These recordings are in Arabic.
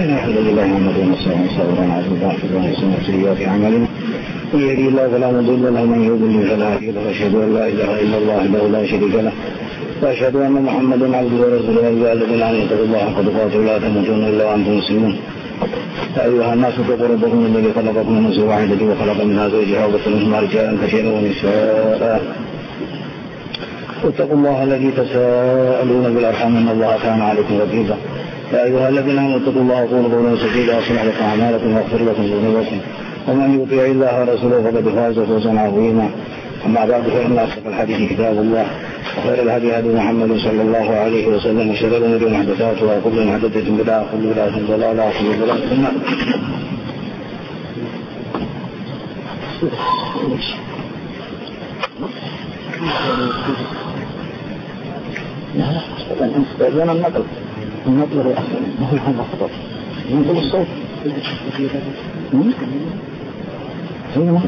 الحمد لله نحمده ونستعينه ونستغفره سيئات أعمالنا من يهده الله فلا مضل له ومن يضلل فلا هادي له وأشهد أن لا إله إلا الله وحده لا شريك له وأشهد أن محمدا عبده ورسوله يا الذين آمنوا اتقوا الله حق تقاته ولا تموتن إلا وأنتم مسلمون يا أيها الناس اتقوا ربكم الذي خلقكم من نفس واحدة وخلق منها زوجها وبث منهما رجالا كثيرا ونساء واتقوا الله الذي تساءلون بالأرحام إن الله كان عليكم رقيبا يا أيها الذين آمنوا اتقوا الله وقولوا قولا سديدا يصلح لكم أعمالكم ويغفر لكم ذنوبكم ومن يطيع الله ورسوله فقد فاز فوزا عظيما أما بعد فإن أصدق الحديث كتاب الله وخير الهدي هدي محمد صلى الله عليه وسلم وشر الأمور محدثاتها وكل محدثة بدعة وكل بدعة ضلالة وكل ضلالة في النار. لا النقل هو أحسن ما هو هذا خطأ ينقل الصوت هنا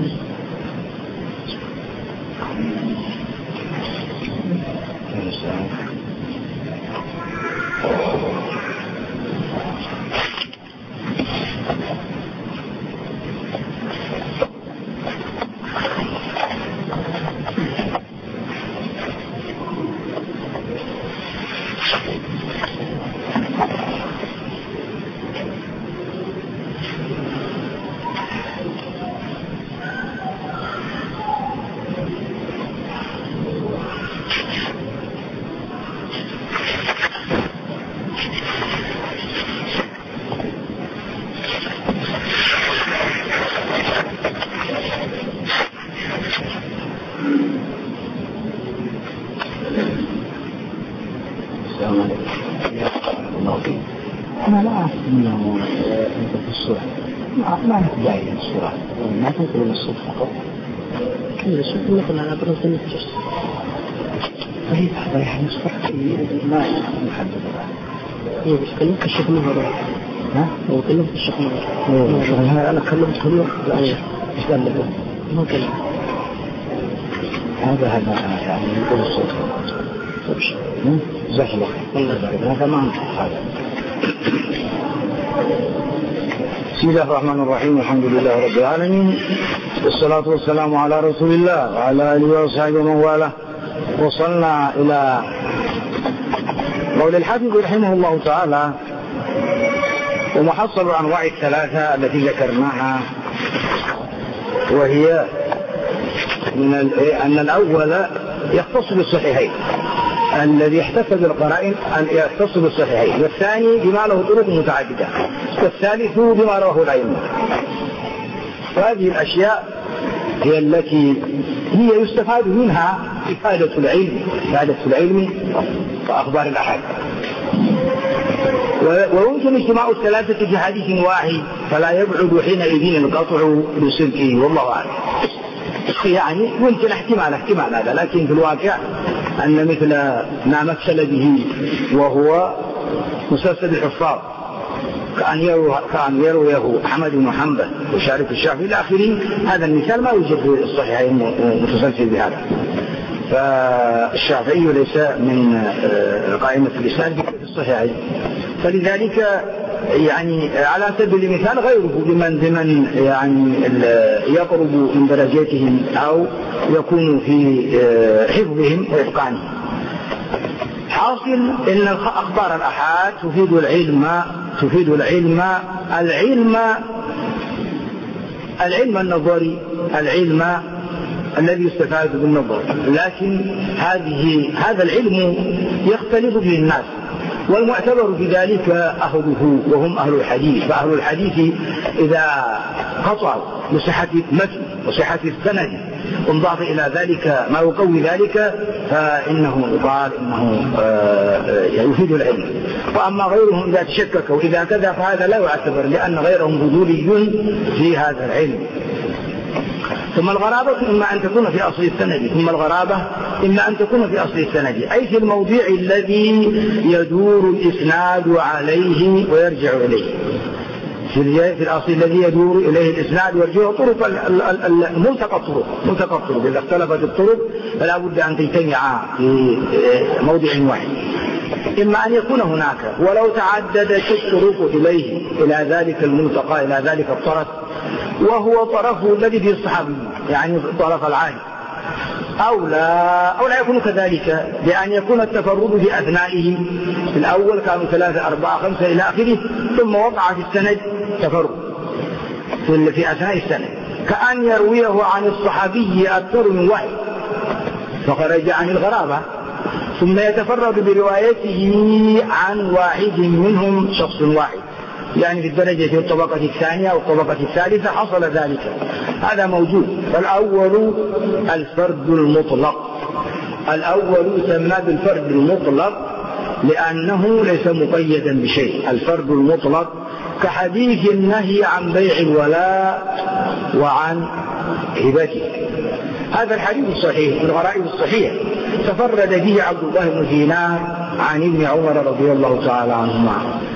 أنا لا أعرف أنه أنت في الصورة ما نتبعي الصورة ما تنقل الصوت فقط كل الصوت نقل على برز النفس طيب هذا يعني صورة ما محدد هي بس كلمة الشيخ مهر هو كلمة الشيخ مهر أنا كلمت كله إيش قال لك ما كلمة هذا يعني نقل الصوت زحلة هذا ما نفع هذا. بسم الله الرحمن الرحيم الحمد لله رب العالمين والصلاة والسلام على رسول الله وعلى آله وصحبه ومن والاه. وصلنا إلى قول الحافظ رحمه الله تعالى ومحصل أنواع الثلاثة التي ذكرناها وهي من أن الأول يختص بالصحيحين الذي يحتفظ بالقرائن أن يختص بالصحيحين والثاني بما له طرق متعددة والثالث بما رواه الأئمة. وهذه الأشياء هي التي هي يستفاد منها إفادة العلم وأخبار الأحاد ويمكن اجتماع الثلاثة في حديث واحد فلا يبعد حينئذ القطع بصدقه والله أعلم. يعني ممكن احتمال هذا لكن في الواقع أن مثل ما مثل به وهو مسلسل الحفاظ كأن يرويه أحمد بن حنبل وشارك الشافعي إلى آخره هذا المثال ما يوجد في الصحيحين متسلسل بهذا. فالشافعي ليس من قائمة الإسناد في الصحيحين فلذلك يعني على سبيل المثال غيره بمن يعني يقرب من درجاتهم أو يكون في حفظهم وإتقانهم. حاصل إن أخبار الأحاد تفيد العلم النظري العلم الذي يستفاد بالنظر لكن هذا العلم يختلف به الناس والمعتبر في ذلك أهله وهم أهل الحديث. فأهل الحديث إذا قطعوا بصحة المتن وصحة السند وانضاف إلى ذلك ما يقوي ذلك فإنه يقال إنه يفيد العلم. وأما غيرهم إذا تشكك وإذا كذا فهذا لا يعتبر لأن غيرهم بذولي في هذا العلم. ثم الغرابة إما أن تكون في أصل السند أي في الموضع الذي يدور الإسناد عليه ويرجع إليه في الأصل الذي يدور إليه الإسناد ويرجع طرق ملتقى الطرق إذا اختلفت الطرق فلا بد أن تجتمع في موضع واحد. إما أن يكون هناك ولو تعددت الطرق إلى ذلك الملتقى، إلى ذلك الطرف، وهو طرفه الذي فيه الصحابي، يعني طرف العالي، أو لا يكون كذلك، بأن يكون التفرد في أثنائه. في الأول كانوا 3 4 5 إلى آخره، ثم وقع في السند تفرد في أثناء السند، كأن يرويه عن الصحابي أكثر من واحد فخرج عن الغرابة، ثم يتفرد بروايته عن واحد منهم شخص واحد، يعني في الدرجة الطبقة الثانية أو الطبقة الثالثة حصل ذلك. هذا موجود. فالأول الفرد المطلق، الأول يسمى بالفرد المطلق لأنه ليس مقيدا بشيء. الفرد المطلق كحديث النهي عن بيع الولاء وعن هبته، هذا الحديث الصحيح من غرائب الصحيح، تفرد به عبد الله بن دينار عن ابن عمر رضي الله تعالى عنهما،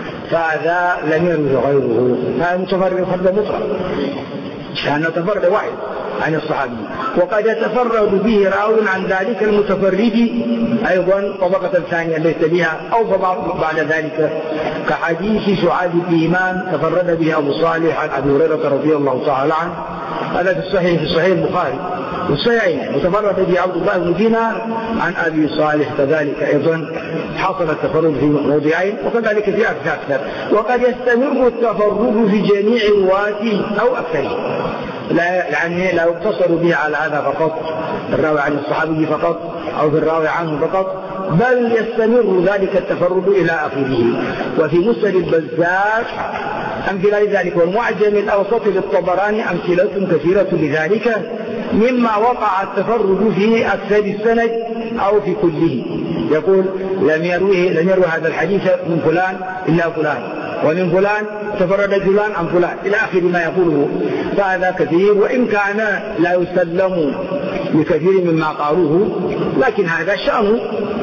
فهذا لم يروه غيره، هذا متفرد فرد مطلق لأنه تفرد واحد عن الصحابي. وقد يتفرد به راو عن ذلك المتفرد أيضا طبقة ثانية ليس بها أو بعد ذلك، كحديث سعاد بن إيمان تفرد به أبو صالح عن أبي هريرة رضي الله تعالى عنه، هذا في صحيح البخاري والصحيحين، وتفرد به عبد الله بن دينار عن أبي صالح كذلك أيضا حصل التفرد في موضعين، وكذلك في أكثر. وقد يستمر التفرد في جميع رواته أو أكثره، يعني لا يقتصر به على هذا فقط، الراوي عن الصحابي فقط أو في الراوي عنه فقط، بل يستمر ذلك التفرد إلى آخره. وفي مسند البزار أمثلة لذلك، والمعجم الأوسط للطبراني أمثلة كثيرة لذلك، مما وقع التفرد في أكثر السند أو في كله. يقول لم يروي هذا الحديث من فلان إلا فلان، ومن فلان تفرد فلان عن فلان إلى آخر ما يقوله، فهذا كثير، وإن كان لا يسلم بكثير مما قالوه، لكن هذا شأن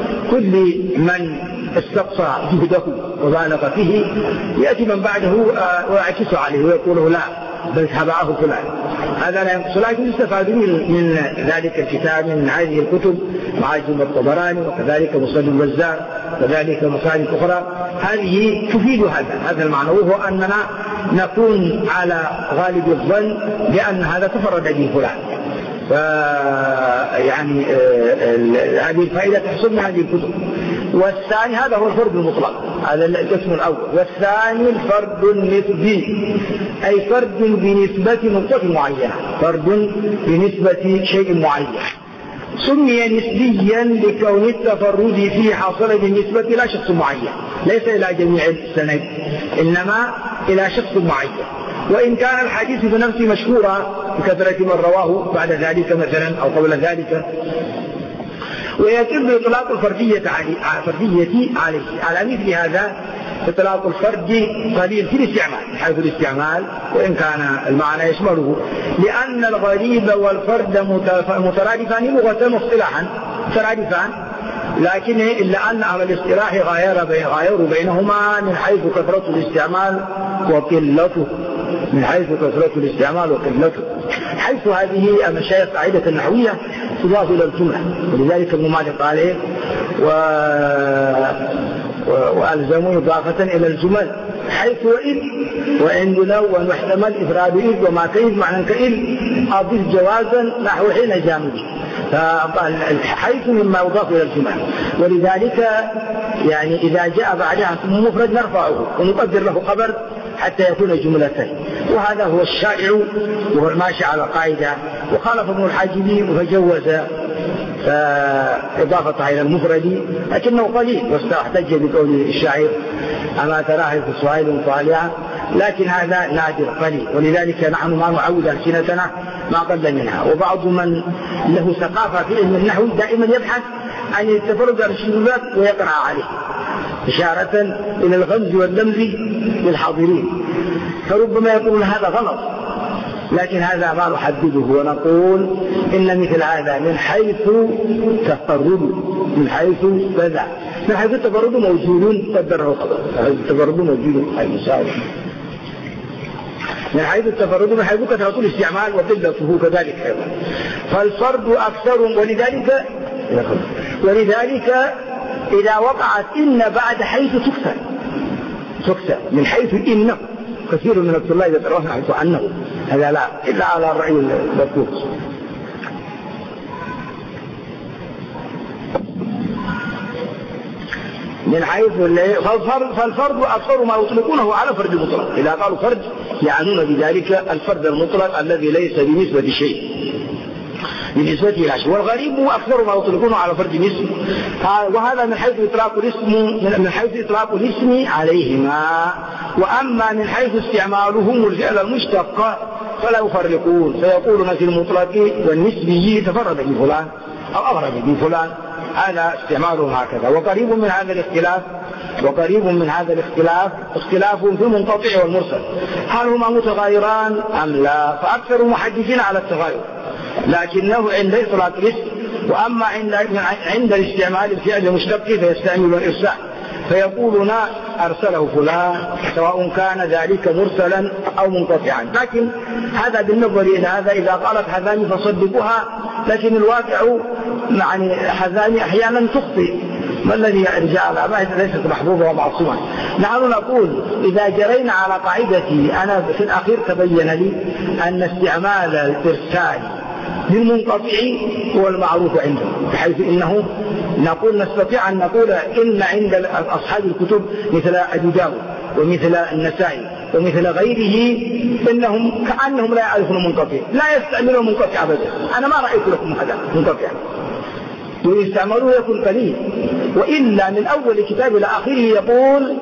كل من استقصى جهده وبالغ فيه، يأتي من بعده ويعكس عليه ويقول لا بل تبعه فلان، هذا لا ينقص. لكن يستفاد من ذلك الكتاب من هذه الكتب، معاجم الطبراني وكذلك مسند البزار وكذلك مسائل أخرى، هذه تفيد هذا المعنى، وهو أننا نكون على غالب الظن بأن هذا تفرد به فلان، يعني هذه الفائدة تحصل من هذه الكتب. والثاني هذا هو الفرد المطلق، هذا القسم الأول. والثاني الفرد النسبي، أي فرد بنسبة نقطة معينة، فرد بنسبة شيء معين. سمي نسبيا لكون التفرد فيه حصل بالنسبة إلى شخص معين، ليس إلى جميع السند، إنما إلى شخص معين. وإن كان الحديث بنفسه مشهورا بكثرة من رواه بعد ذلك مثلا أو قبل ذلك. ويتم إطلاق الفردية عليه، على مثل هذا إطلاق الفرد قليل في الاستعمال، حيث الاستعمال وإن كان المعنى يشمله، لأن الغريب والفرد مترادفان لغة واصطلاحا، مترادفان، لكن إلا أن أهل الاصطلاح غايروا بينهما من حيث كثرة الاستعمال وقلته، من حيث كثرة الاستعمال وقلته، حيث هذه المشايخ قاعدة النحوية تضاف إلى الجملة، ولذلك ابن مالك عليه وألزموا إضافة إلى الجمل، حيث وإن لو ومحتمل إفراد إذ وما كيد معنى كإذ أضيف جوازا نحو حين جامد، حيث مما يضاف إلى الجمل. ولذلك يعني إذا جاء بعدها اسم مفرد نرفعه ونقدر له خبر حتى يكون جملة، وهذا هو الشائع وهو الماشي على القاعدة. وخالف ابن الحاجبي فجوز إضافتها إلى المفرد، لكنه قليل، واحتج بقول الشاعر أما تراه في سؤال طالعا، لكن هذا نادر قليل، ولذلك نحن ما نعود ألسنتنا ما قل منها. وبعض من له ثقافة في علم النحو دائما يبحث عن التفرد الشذوذات ويقرأ عليه، إشارة إلى الغمز واللمز للحاضرين، فربما يقول هذا غلط، لكن هذا ما نحدده ونقول إن مثل هذا من حيث تفرد، من حيث بذع، من حيث التفرد موجود قدره خبر، التفرد موجود أي مساوي، من حيث التفرد، من حيث كثرة الاستعمال وقلته كذلك أيضا. فالفرد أكثر، ولذلك إذا وقعت إن بعد حيث تكسر من حيث إنه، كثير من الطلاب يقرؤون حيث أنه، هذا لا إلا على الرأي المذكور. من حيث فالفرد أكثر ما يطلقونه على فرد مطلق. إذا قالوا فرد يعنون بذلك الفرد المطلق الذي ليس بنسبة شيء، بالنسبة إلى شيء. والغريب هو أكثر ما يطلقونه على فرد الاسم، وهذا من حيث إطلاق الاسم عليهما. وأما من حيث استعمالهم الفعل المشتق فلا يفرقون، فيقولون في المطلق والنسبي تفرد بفلان أو أغرب بفلان، هذا استعمالهم هكذا. وقريب من هذا الاختلاف اختلاف في المنقطع والمرسل، هل هما متغايران أم لا؟ فأكثر محدثين على التغاير، لكنه عند إطلاق الاسم. وأما عند الاستعمال الفعل المشتق فيستعمل الإرسال، فيقولون أرسله فلان سواء كان ذلك مرسلا أو منقطعا. لكن هذا بالنظر إلى هذا، إذا قالت هذان فصدقوها، لكن الواقع يعني هذان أحيانا تخطئ. ما الذي يرجع على ما ليست محفوظة ومعصومة؟ نحن نقول إذا جرينا على قاعدتي أنا في الأخير تبين لي أن استعمال الإرسال للمنقطع هو المعروف عندهم، بحيث إنه نستطيع أن نقول إن عند أصحاب الكتب مثل أبي داود ومثل النسائي ومثل غيره إنهم كأنهم لا يعرفون المنقطع، لا يستعملون منقطع أبدا. أنا ما رأيت لكم هذا منقطع، ويستعملوه يكون قليل، وإلا من أول كتاب إلى آخره يقول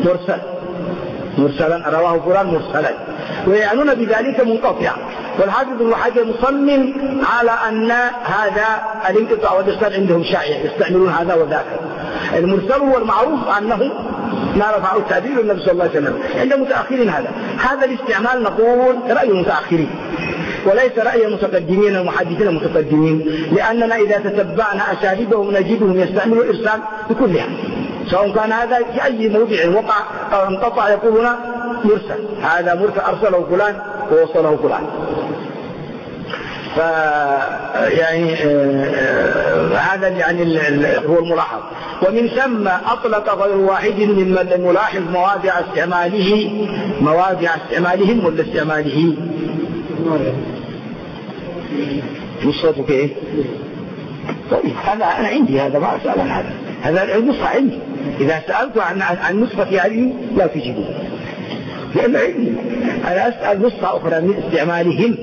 مرسلا رواه فلان مرسلا، ويعنون بذلك منقطع. والحافظ ابن حجر مصمم على أن هذا الانقطاع والإرسال عندهم شائع، يستعملون هذا وذاك. المرسل هو المعروف أنه ما رفعه التعبير النبي صلى الله عليه وسلم عند متأخرين. هذا الاستعمال نقول رأي المتأخرين وليس رأي المتقدمين المحدثين المتقدمين، لأننا إذا تتبعنا أساليبهم نجدهم يستعملوا الإرسال بكلها، سواء كان هذا في أي موضع وقع أو انقطع يقولون مرسل، هذا مرسل أرسله فلان ووصله فلان. يعني هذا يعني هو الملاحظ. ومن ثم أطلق غير واحد ممن لم يلاحظ مواضع استعمالهم ولا استعماله. نصرتك إيه؟ طيب هذا أنا عندي، هذا ما أسأل عن هذا النسخة عندي. إذا سألت عن نسخة هذه لا تجيبه، لأن عندي أنا أسأل نسخة أخرى من استعمالهم.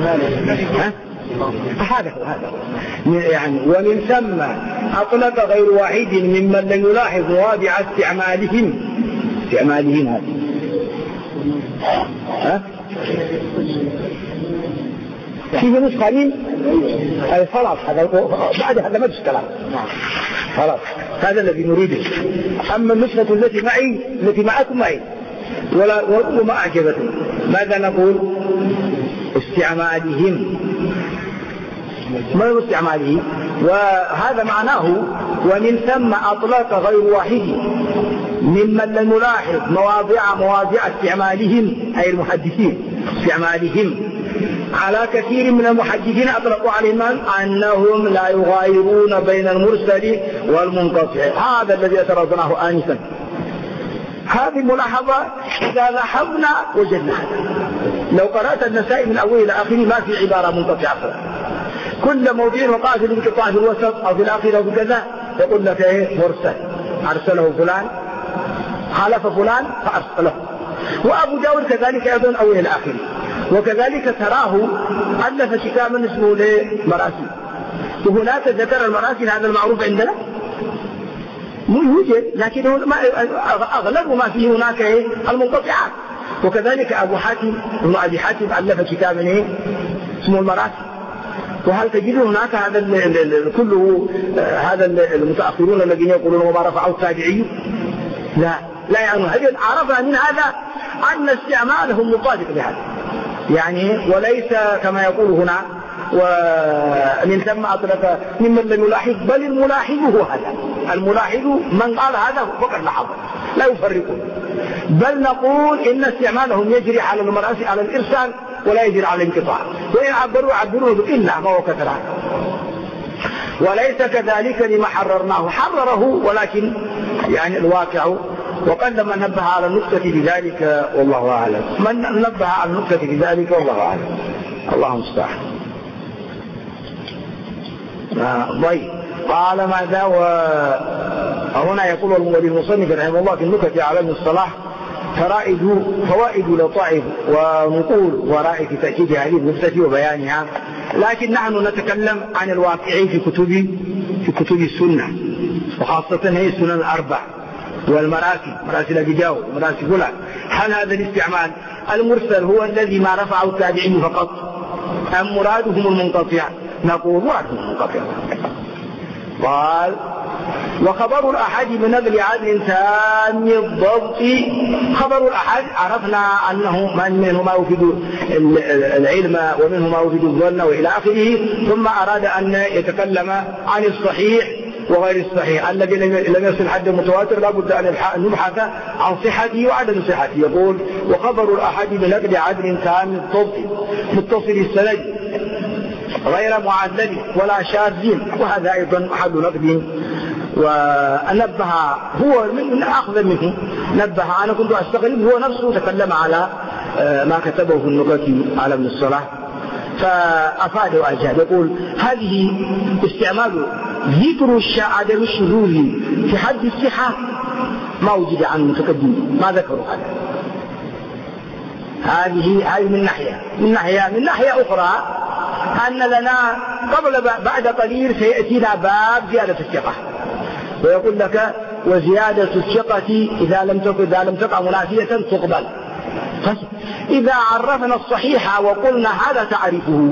هذا يعني. ومن ثم أطلق غير واحد ممن لم يلاحظ مواضع استعمالهم هذا فيه نسخة من خلاص، بعد هذا ما فيش كلام، خلاص هذا الذي نريده. أما النسخة التي معي التي معكم معي وما أعجبتم، ماذا نقول؟ استعمالهم، ما هو استعماله؟ وهذا معناه ومن ثم أطلق غير واحد ممن لم يلاحظ مواضع استعمالهم، أي المحدثين استعمالهم. على كثير من المحدثين أطلقوا عليهم أنهم لا يغايرون بين المرسل والمنقطع، هذا الذي أترضناه آنفا. هذه الملاحظة إذا لاحظنا وجدنا هذا. لو قرأت النسائي من أول إلى آخره ما في عبارة منقطعة، كل موضوع وقع في الانقطاع في الوسط أو في الآخر أو في كذا يقول لك إيه؟ مرسل، أرسله فلان، خالف فلان فأرسله. وأبو داود كذلك أيضا أول إلى آخره. وكذلك تراه ألف كتابا اسمه مراسيل، وهناك ذكر المراسيل، هذا المعروف عندنا مو يوجد، لكن أغلب ما فيه هناك المنقطعات. وكذلك أبو حاتم ألف كتابا اسمه المراسيل. وهل تجد هناك هذا كله هذا المتأخرون الذين يقولون وما رفعه التابعي؟ لا يعني. عرفنا من هذا أن استعمالهم مطابق لهذا، يعني وليس كما يقول هنا ومن ثم أطلق ممن لم يلاحظ، بل الملاحظ هو هذا. الملاحظ من قال هذا فقط لاحظ، لا يفرقون. بل نقول إن استعمالهم يجري على المراسي على الإرسال ولا يجري على الانقطاع، وإن عبروه إلا ما هو كثرة. وليس كذلك لما حررناه، حرره ولكن يعني الواقع. وقد من نبه على النقطة بذلك والله أعلم، من نبه على النقطة بذلك والله أعلم، الله المستعان. طيب، قال ماذا؟ وهنا يقول المصنف رحمه الله في النكت على ابن الصلاح فوائد لطائف ونقول وراء في تأكيد هذه النكتة وبيانها، لكن نحن نتكلم عن الواقع في كتب السنة، وخاصة هي السنن الأربع مراسل أبي داود مراسل فلان. هل هذا الاستعمال المرسل هو الذي ما رفعه التابعين فقط أم مرادهم المنقطع؟ نقول مرادهم المنقطع. قال وخبر الأحد من نقل عدل تام الضبط. خبر الأحد عرفنا أنه منه ما يفيد العلم ومنه ما يفيد الظن وإلى آخره، ثم أراد أن يتكلم عن الصحيح وغير الصحيح الذي لم يصل حد المتواتر، لابد أن نبحث عن صحته وعدم صحته. يقول وخبر الأحد من نقل عدل تام الضبط متصل السند غير معدل ولا شاذ، وهذا أيضا محل نقد. ونبه هو من أخذ منه، نبه أنا كنت أستغرب، هو نفسه تكلم على ما كتبه في النكت على ابن الصلاح فأفاد وأجاد. يقول هذه استعمال ذكر عدم الشذوذ في حد الصحة ما وجد عن المتقدمين، ما ذكروا هذا. هذه من ناحية أخرى أن لنا بعد قليل سيأتينا باب زيادة الثقة، ويقول لك وزيادة الثقة إذا لم تقع منافية تقبل. إذا عرفنا الصحيح وقلنا هذا تعرفه،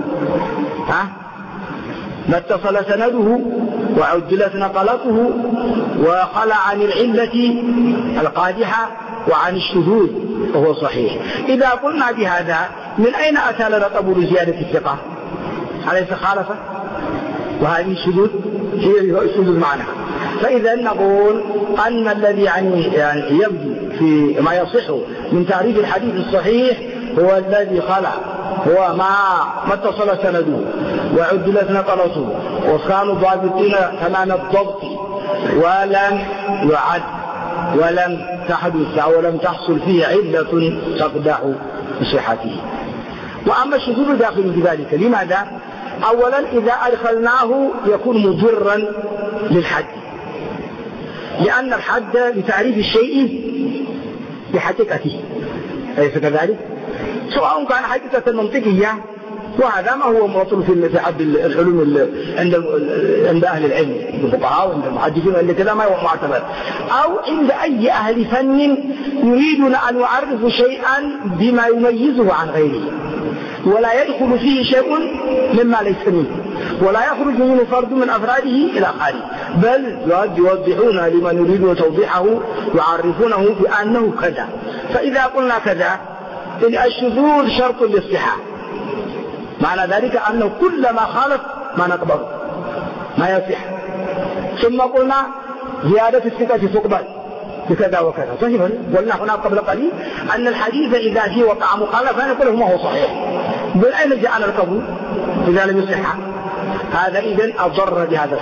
ما اتصل سنده وعدلت نقلته وخلع عن العلة القادحة وعن الشذوذ وهو صحيح. إذا قلنا بهذا من أين أتى لنا قبول زيادة الثقة؟ أليس خالفة؟ وهذه الشذوذ هي الشذوذ معناها. فإذا نقول أن الذي يعني يبدو في ما يصح من تعريف الحديث الصحيح هو الذي خلع، هو ما اتصل سنده وعدلت نقلته وكانوا ضابطين تمام الضبط ولم يعد ولم تحدث أو لم تحصل فيه علة تقدح بصحته. وأما الشذوذ داخل في ذلك. لماذا؟ أولا إذا أدخلناه يكون مضرا للحد، لأن الحد لتعريف الشيء بحقيقته، أليس كذلك؟ سواء كان حقيقة منطقية، وهذا ما هو مطلوب في حد العلوم عند أهل العلم، الفقهاء وعند المحدثين اللي كذا ما هو معتبر، أو عند أي أهل فن يريدون أن يعرفوا شيئا بما يميزه عن غيره، ولا يدخل فيه شيء مما ليس منه، ولا يخرج منه فرد من أفراده إلى آخره، بل يوضحون لمن يريد توضيحه يعرفونه بأنه كذا. فإذا قلنا كذا الشذوذ شرط للصحة، معنى ذلك أنه كل ما خالف ما نقبل ما يصح. ثم قلنا زيادة الثقة تقبل بكذا وكذا. صحيح قلنا هنا قبل قليل أن الحديث إذا فيه وقع مخالفة نقول ما هو صحيح، من أين جعل القبول إذا لم يصح؟ هذا إذن أضر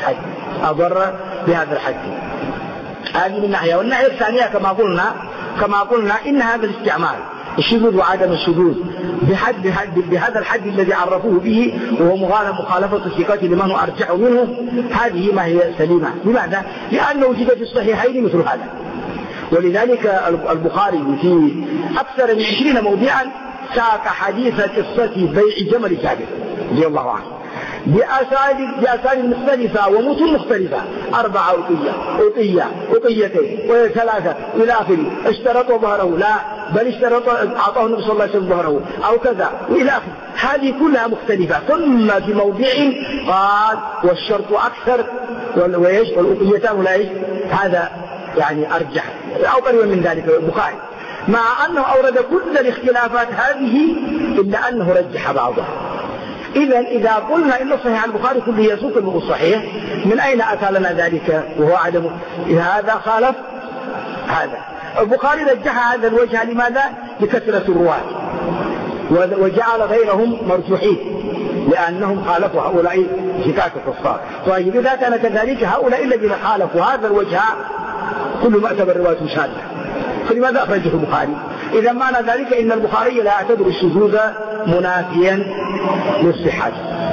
بهذا الحد. هذه من ناحية. والناحية الثانية كما قلنا إن هذا الاستعمال الشذوذ وعدم الشذوذ بهذا الحد الذي عرفوه به وهو مخالفة الثقة لمن هو أرجح منه، هذه ما هي سليمة. لماذا؟ لأنه وجد في الصحيحين مثل هذا. ولذلك البخاري في أكثر من 20 موضعا ساق حديث قصة بيع جمل جابر رضي الله عنه بأساليب مختلفة ومتون مختلفة، 4 أوقيتين و3 إلى آخره. اشترط ظهره، لا بل اشترط أعطاه النبي صلى الله عليه وسلم ظهره أو كذا وإلى آخره. هذه كلها مختلفة. ثم في موضع قال والشرط أكثر والأوقيتان لا هذا يعني أرجح أو قريبا من ذلك البخاري، مع أنه أورد كل الاختلافات هذه إلا أنه رجح بعضها. إذا قلنا إن صحيح البخاري كله يسوق الصحيح، من أين أتى لنا ذلك وهو عدم؟ إذا هذا خالف هذا. البخاري رجح هذا الوجه لماذا؟ لكثرة الرواة، وجعل غيرهم مرجوحين لأنهم خالفوا هؤلاء زكاة الكفار. طيب إذا كان كذلك هؤلاء الذين خالفوا هذا الوجه كل معتبر رواية شاذة، فلماذا أخرجه البخاري؟ إذا معنى ذلك إن البخاري لا يعتبر الشذوذ منافيا للصحة.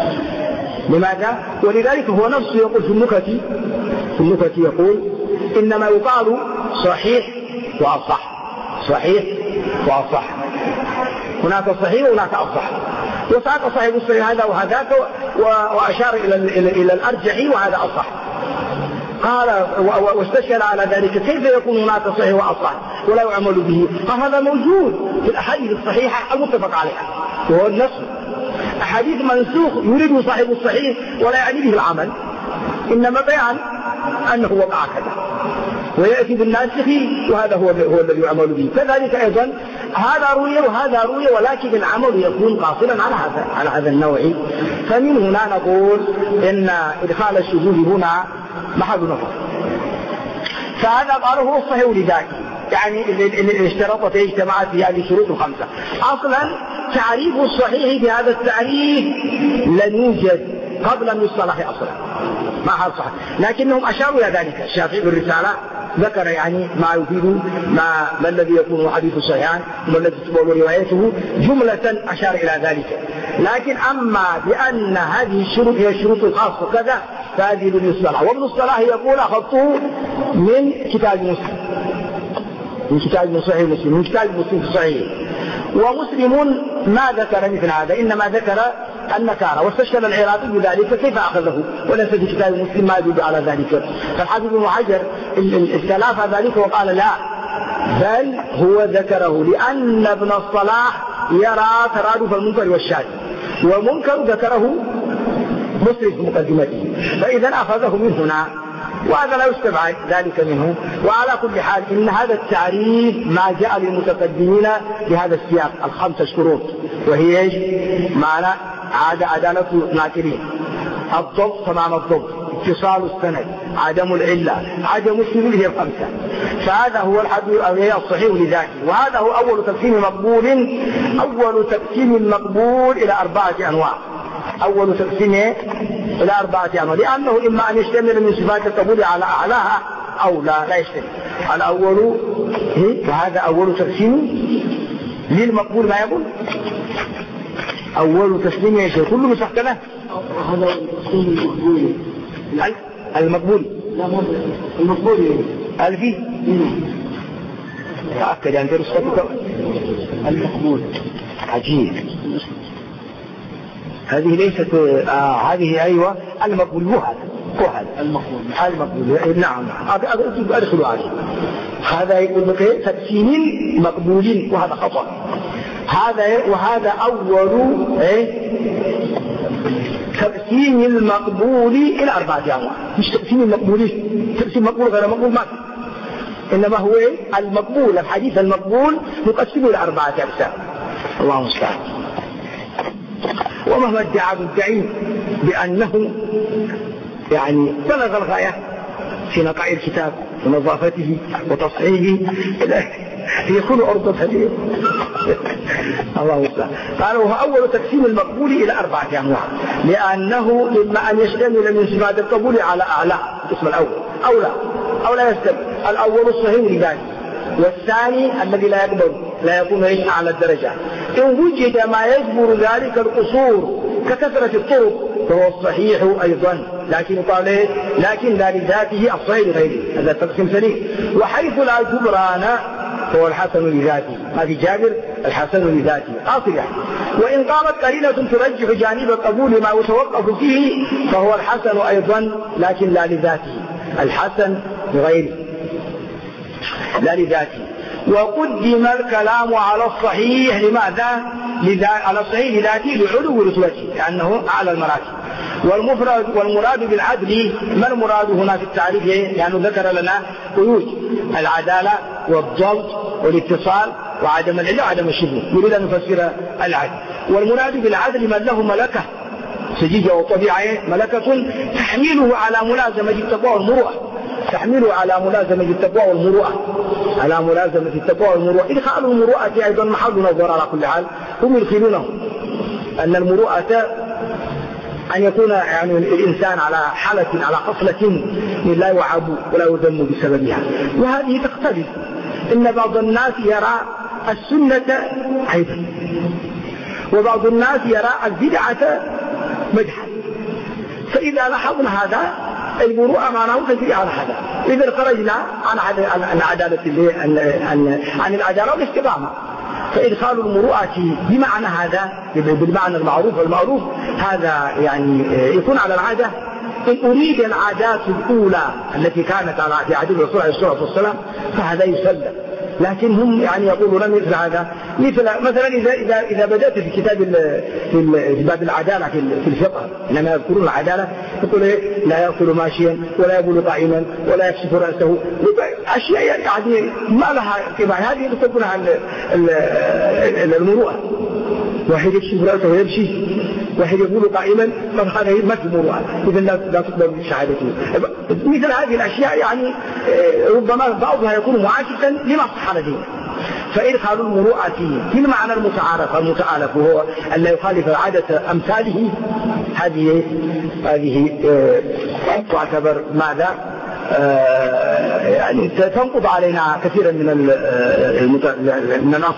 لماذا؟ ولذلك هو نفسه يقول في النكت يقول إنما يقال صحيح وأصح، صحيح وأصح، هناك صحيح وهناك أصح، وساق صاحب الصحيح هذا وهذاك وأشار إلى الأرجح وهذا أصح. قال واستشكل على ذلك كيف يكون هناك صحيح وأصح ولا يعمل به؟ هذا موجود في الأحاديث الصحيحة المتفق عليها وهو النص. أحاديث منسوخ يريد صاحب الصحيح ولا يعني به العمل، إنما بيان أنه وقع كذا ويأتي بالناسخ وهذا هو الذي يعمل به. كذلك أيضا هذا روي وهذا روي، ولكن العمل يكون قاصرا على هذا النوع. فمن هنا نقول إن إدخال الشذوذ هنا محل نظر. فهذا قاله هو الصحيح لذاته، يعني اللي اشترطت اجتماعات في هذه الشروط الخمسة. أصلا تعريف الصحيح بهذا التعريف لن يوجد قبل المصطلح أصلا، ما هذا صحيح، لكنهم أشاروا إلى ذلك. الشافعي بالرسالة ذكر يعني ما يفيد ما الذي يكون حديث صحيحان وما الذي تقبل روايته جملة، أشار إلى ذلك. لكن أما بأن هذه الشروط هي الشروط الخاصة كذا فهذه ابن الصلاح، وابن الصلاح يقول أخذته من كتاب مسلم، من كتاب صحيح مسلم، من كتاب مسلم صحيح. ومسلم ما ذكر مثل هذا، إنما ذكر النكارة، واستشكل العراقي بذلك كيف أخذه وليس في كتاب مسلم ما يدل على ذلك. فالحافظ ابن حجر استلاف ذلك وقال لا، بل هو ذكره لأن ابن الصلاح يرى ترادف المنكر والشاذ، والمنكر ذكره مسلم في مقدمته، فإذا أخذه من هنا، وهذا لا يستبعد ذلك منه. وعلى كل حال إن هذا التعريف ما جاء للمتقدمين بهذا السياق الخمسة شروط، وهي ايش؟ معنى عدالة ناقلين، الضبط تمام الضبط، اتصال السند، عدم العلة، عدم الشذوذ، هي الخمسة. فهذا هو الحديث الصحيح لذاته، وهذا هو أول تقسيم مقبول إلى 4 أنواع. أول تقسيم إلى 4 أنواع، لأنه إما أن يشتمل من صفات القبول على أعلاها أو لا يشتمل. الأول وهذا أول تقسيم للمقبول، ما يقول أول تسليم يشير كله مستحكمة. هذا التقسيم المقبول لا المقبول ألفي تأكد أن درستك المقبول عجيب. هذه ليست هذه أيوة المقبول هو هذا المقبول نعم أدخلوا عليه. هذا يقول لك تقسيم مقبولين وهذا خطأ. وهذا أول تقسيم المقبول إلى 4 أنواع، مش تقسيم المقبولين، تقسيم مقبول غير مقبول ما، إنما هو المقبول، الحديث المقبول نقسمه إلى 4 أقسام. الله المستعان. ومهما ادعى مدعي بأنه يعني بلغ الغاية في نقاء الكتاب ونظافته وتصحيحه يكون أرض حديث. الله المستعان. قالوا هو أول تقسيم المقبول إلى 4 أنواع، لأنه إما أن يشتمل من صفات القبول على أعلى، القسم الأول أو لا يشتمل. الأول الصحيح لذلك، والثاني الذي لا يقبل، لا يكون أعلى الدرجة. إن وجد ما يجبر ذلك القصور ككثرة الطرق فهو الصحيح أيضا، لكن قال لكن لا لذاته الصحيح لغيره، هذا تقسيم سليم. وحيث لا جبران فهو الحسن لذاته، ما في جابر الحسن لذاته قاصر يعني. وإن قامت قرينة ترجح جانب القبول ما يتوقف فيه فهو الحسن أيضا، لكن لا لذاته، الحسن لغيره لا لذاته. وقدم الكلام على الصحيح لماذا؟ على الصحيح لذاته لعلو رتبته لأنه أعلى المراتب. والمراد بالعدل، ما المراد هنا في التعريف؟ لأنه ذكر لنا قيود: العدالة والضبط والاتصال وعدم العلة وعدم الشذوذ، يريد أن يفسر العدل. والمراد بالعدل من له ملكة سجيجة وطبيعة، ملكة تحميله على ملازمة التقوى والمروءة، تحميله على ملازمة التقوى والمروءة، إدخال المروءة أيضا محل نظر على كل حال. هم يدخلونه أن المروءة أن يكون يعني الإنسان على حالة على خصلة لا يعاب ولا يذم بسببها. وهذه تختلف، إن بعض الناس يرى السنة عيبا، وبعض الناس يرى البدعة مدحا. فإذا لاحظنا هذا المروءة معناه تجري على هذا. إذا خرجنا عن العدالة والاستقامة، فإدخال المروءة بمعنى هذا بالمعنى المعروف والمعروف هذا يعني يكون على العادة. إن أريد العادات الأولى التي كانت في عهد الرسول عليه الصلاة والسلام فهذا يسلم، لكن هم يعني يقولون مثل هذا، مثلا إذا بدأت في كتاب في باب العدالة في الفقه إنما يذكرون العدالة يقول لا يأكل ماشيا ولا يبول قائما ولا يكشف رأسه، أشياء يعني ما لها كما هذه تسمونها المروءة. واحد يكشف رأسه ويمشي، واحد يقول قائما، فهذا ما في مروءة، إذا لا تقبل شهادته. مثل هذه الأشياء يعني ربما بعضها يكون معاكسا لما صح لديه. فإدخال المروءة في المعنى المتعارف وهو أن لا يخالف عادة أمثاله، هذه تعتبر ماذا؟ يعني تنقض علينا كثيرا من النص.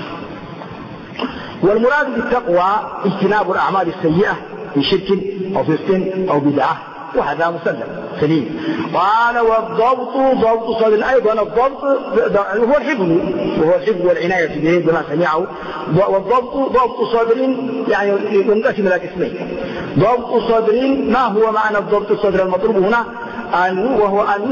والمراد بالتقوى اجتناب الأعمال السيئة من شرك أو فسق أو بدعة، وهذا مسلم سليم. قال والضبط ضبط صدر، أيضا الضبط هو الحفظ والعناية به بما سمعه. والضبط ضبط صدر يعني ينقسم إلى قسمين. ضبط صدر، ما هو معنى الضبط الصدر المطلوب هنا؟ وهو أن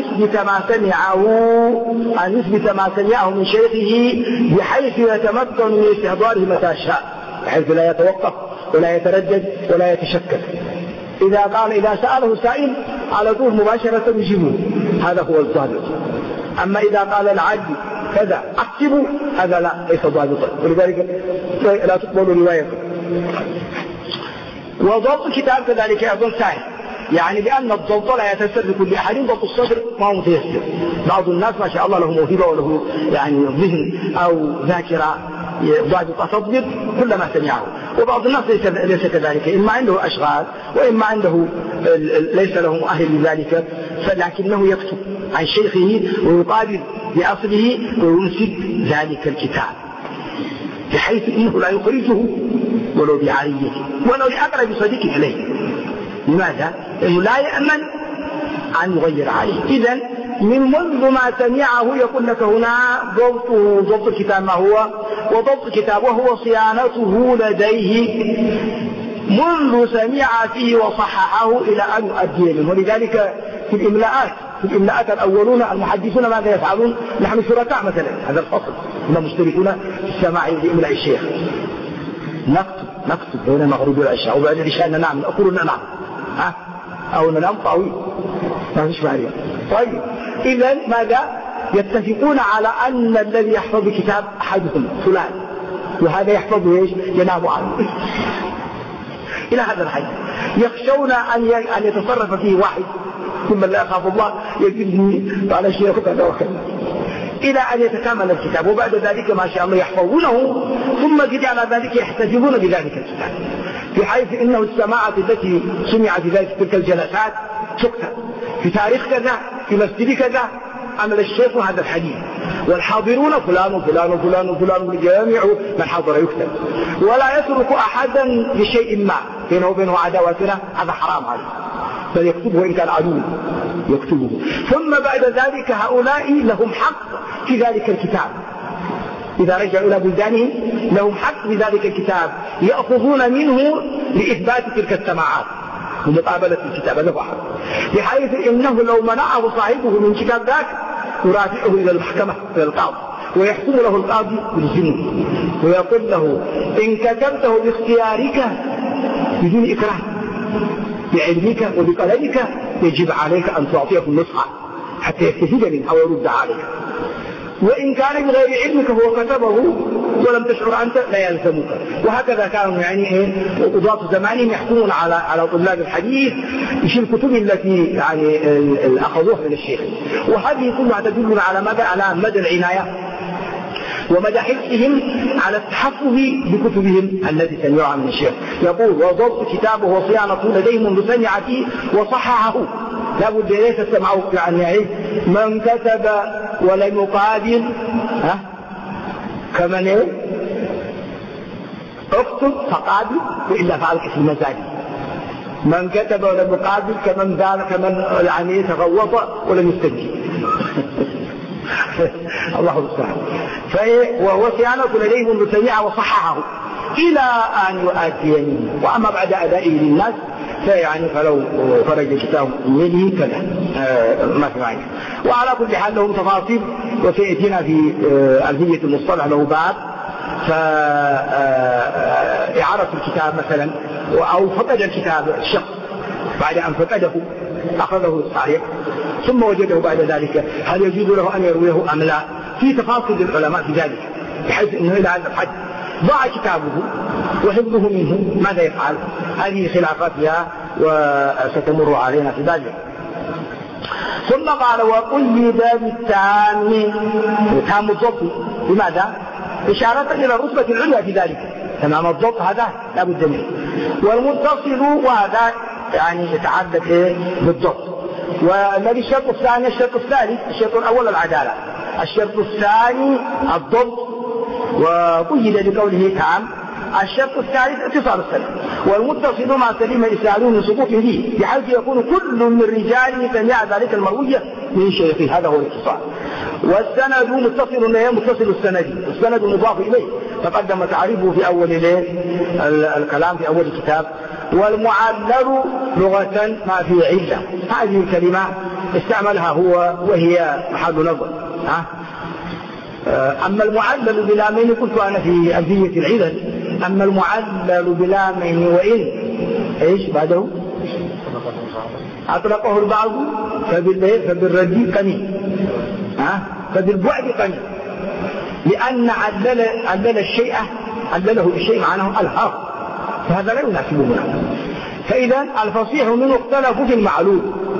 يثبت ما سمعه من شيخه بحيث يتمكن من استحضاره متى شاء، بحيث لا يتوقف ولا يتردد ولا يتشكك. إذا سأله سائل على طول مباشرة يجيبه، هذا هو الضابط. أما إذا قال العبد كذا أكتبه، هذا لا ليس ضابطا، ولذلك لا تقبل روايته. وضبط كتاب كذلك أيضا سائل، يعني لأن الضبط لا يتسر لكل أحد، ضبط الصدر ما هو متيسر. بعض الناس ما شاء الله له موهبة وله يعني ذهن أو ذاكرة ضابطة تضبط كل ما سمعه، وبعض الناس ليس كذلك، إما عنده أشغال وإما عنده ليس له مؤهل لذلك، لكنه يكتب عن شيخه ويقابل بأصله وينسب ذلك الكتاب بحيث إنه لا يخرجه ولو بعاريته ولو لأقرب صديق إليه. لماذا؟ إنه لا يأمن أن يغير عليه. إذن من منذ ما سمعه يقول لك هنا ضبط الكتاب ما هو، وضبط الكتاب وهو صيانته لديه منذ سمع فيه وصححه إلى أن يؤدي منه. ولذلك في الإملاءات الأولون المحدثون ماذا يفعلون؟ نحن شركاء مثلا هذا الفصل، كنا مشتركون في السماع لإملاء الشيخ، نكتب بين مغرب العشاء وبعد العشاء ننام، نأكل ننام أو ننام طويل ما فيش معنى. طيب إذن ماذا؟ يتفقون على أن الذي يحفظ كتاب أحدهم فلان، وهذا يحفظه ايش؟ ينام عنه إلى هذا الحد. يخشون أن يتصرف فيه واحد ثم لا يخاف الله يجبني على شيء كذا وكذا إلى أن يتكامل الكتاب، وبعد ذلك ما شاء الله يحفظونه، ثم قد على ذلك يحتجبون بذلك الكتاب، بحيث إنه السماعة التي سمعت في ذلك تلك الجلسات تكتب في تاريخ كذا في مسجد كذا عمل الشيخ هذا الحديث، والحاضرون فلان وفلان وفلان وفلان، جميع من حضر يكتب، ولا يترك أحدا بشيء ما بينه وبينه عداوتنا، هذا حرام عليه، بل يكتبه إن كان عدو يكتبه. ثم بعد ذلك هؤلاء لهم حق في ذلك الكتاب، إذا رجعوا إلى بلدانهم لهم حق في ذلك الكتاب، يأخذون منه لإثبات تلك السماعات ومقابلة الكتاب له حق، بحيث إنه لو منعه صاحبه من كتاب ذاك يرافعه إلى المحكمة إلى القاضي، ويحكم له القاضي بالجن ويقول له إن كتبته باختيارك بدون إكراه بعلمك وبقلمك يجب عليك أن تعطيه النصح حتى يستفيد منه أو يرد عليك، وإن كان بغير علمك هو كتبه ولم تشعر أنت لا يلزمك. وهكذا كانوا يعني قضاة زمانهم يحكمون على طلاب الحديث في الكتب التي يعني أخذوها من الشيخ. وهذه كلها تدلنا على مدى العناية ومدى حرصهم على التحفظ بكتبهم التي سمعوها من الشيخ. يقول وضبط كتابه وصيانته لديهم منذ سمعته وصححه. لا بد ليس سمعوا يعني من كتب ولم يقابل كمن اكتب فقابل وإلا فعلك في المزاج. من كتب ولم يقابل كمن يعني تغوط ولم يستنجي. الله المستعان. وهو صيانته لديه منذ سمع وصححه إلى أن يؤديني. وأما بعد أدائه للناس فيعني فلو خرج كتاب من يده كذا ما في معنى. وعلى كل حال لهم تفاصيل وسيأتينا في ألفية المصطلح له باب. فإعارة الكتاب مثلا أو فقد الكتاب الشخص بعد أن فقده أخذه الصحيح ثم وجده بعد ذلك هل يجوز له أن يرويه أم لا؟ في تفاصيل العلماء في ذلك بحيث أنه إلى هذا الحد ضاع كتابه وحفظه منه ماذا يفعل؟ هذه خلافات فيها وستمر علينا في ذلك. ثم قال وقيد بالتام الضبط. لماذا؟ إشارة إلى الرتبة العليا في ذلك. تمام الضبط هذا لا بد منه. والمتصل وهذا يعني يتعدد بالضبط. والذي الشرط الثاني الشرط الثالث. الشرط الأول العدالة. الشرط الثاني الضبط وقيد بقوله تام. الشرط الثالث اتصال السند. والمتصل مع سليم الإسناد من سقوط فيه بحيث يكون كل من رجاله سمع ذلك المروية من شيخه. هذا هو الاتصال. والسند متصل هي متصل السند. السند مضاف إليه تقدم تعريفه في أول الكلام في أول الكتاب. والمعلل لغة ما في علة. هذه الكلمة استعملها هو وهي محل نظر. أما المعلل بلامين قلت أنا في ألفية العلل. أما المعلل بلامين وإن إيش بعده أطلقه البعض فبالرد قنين فبالبعد قنين لأن علل الشيء علله الشيء معناه ألهاه فهذا لا يناسبنا. فإذا الفصيح منه اختلفوا في المعلول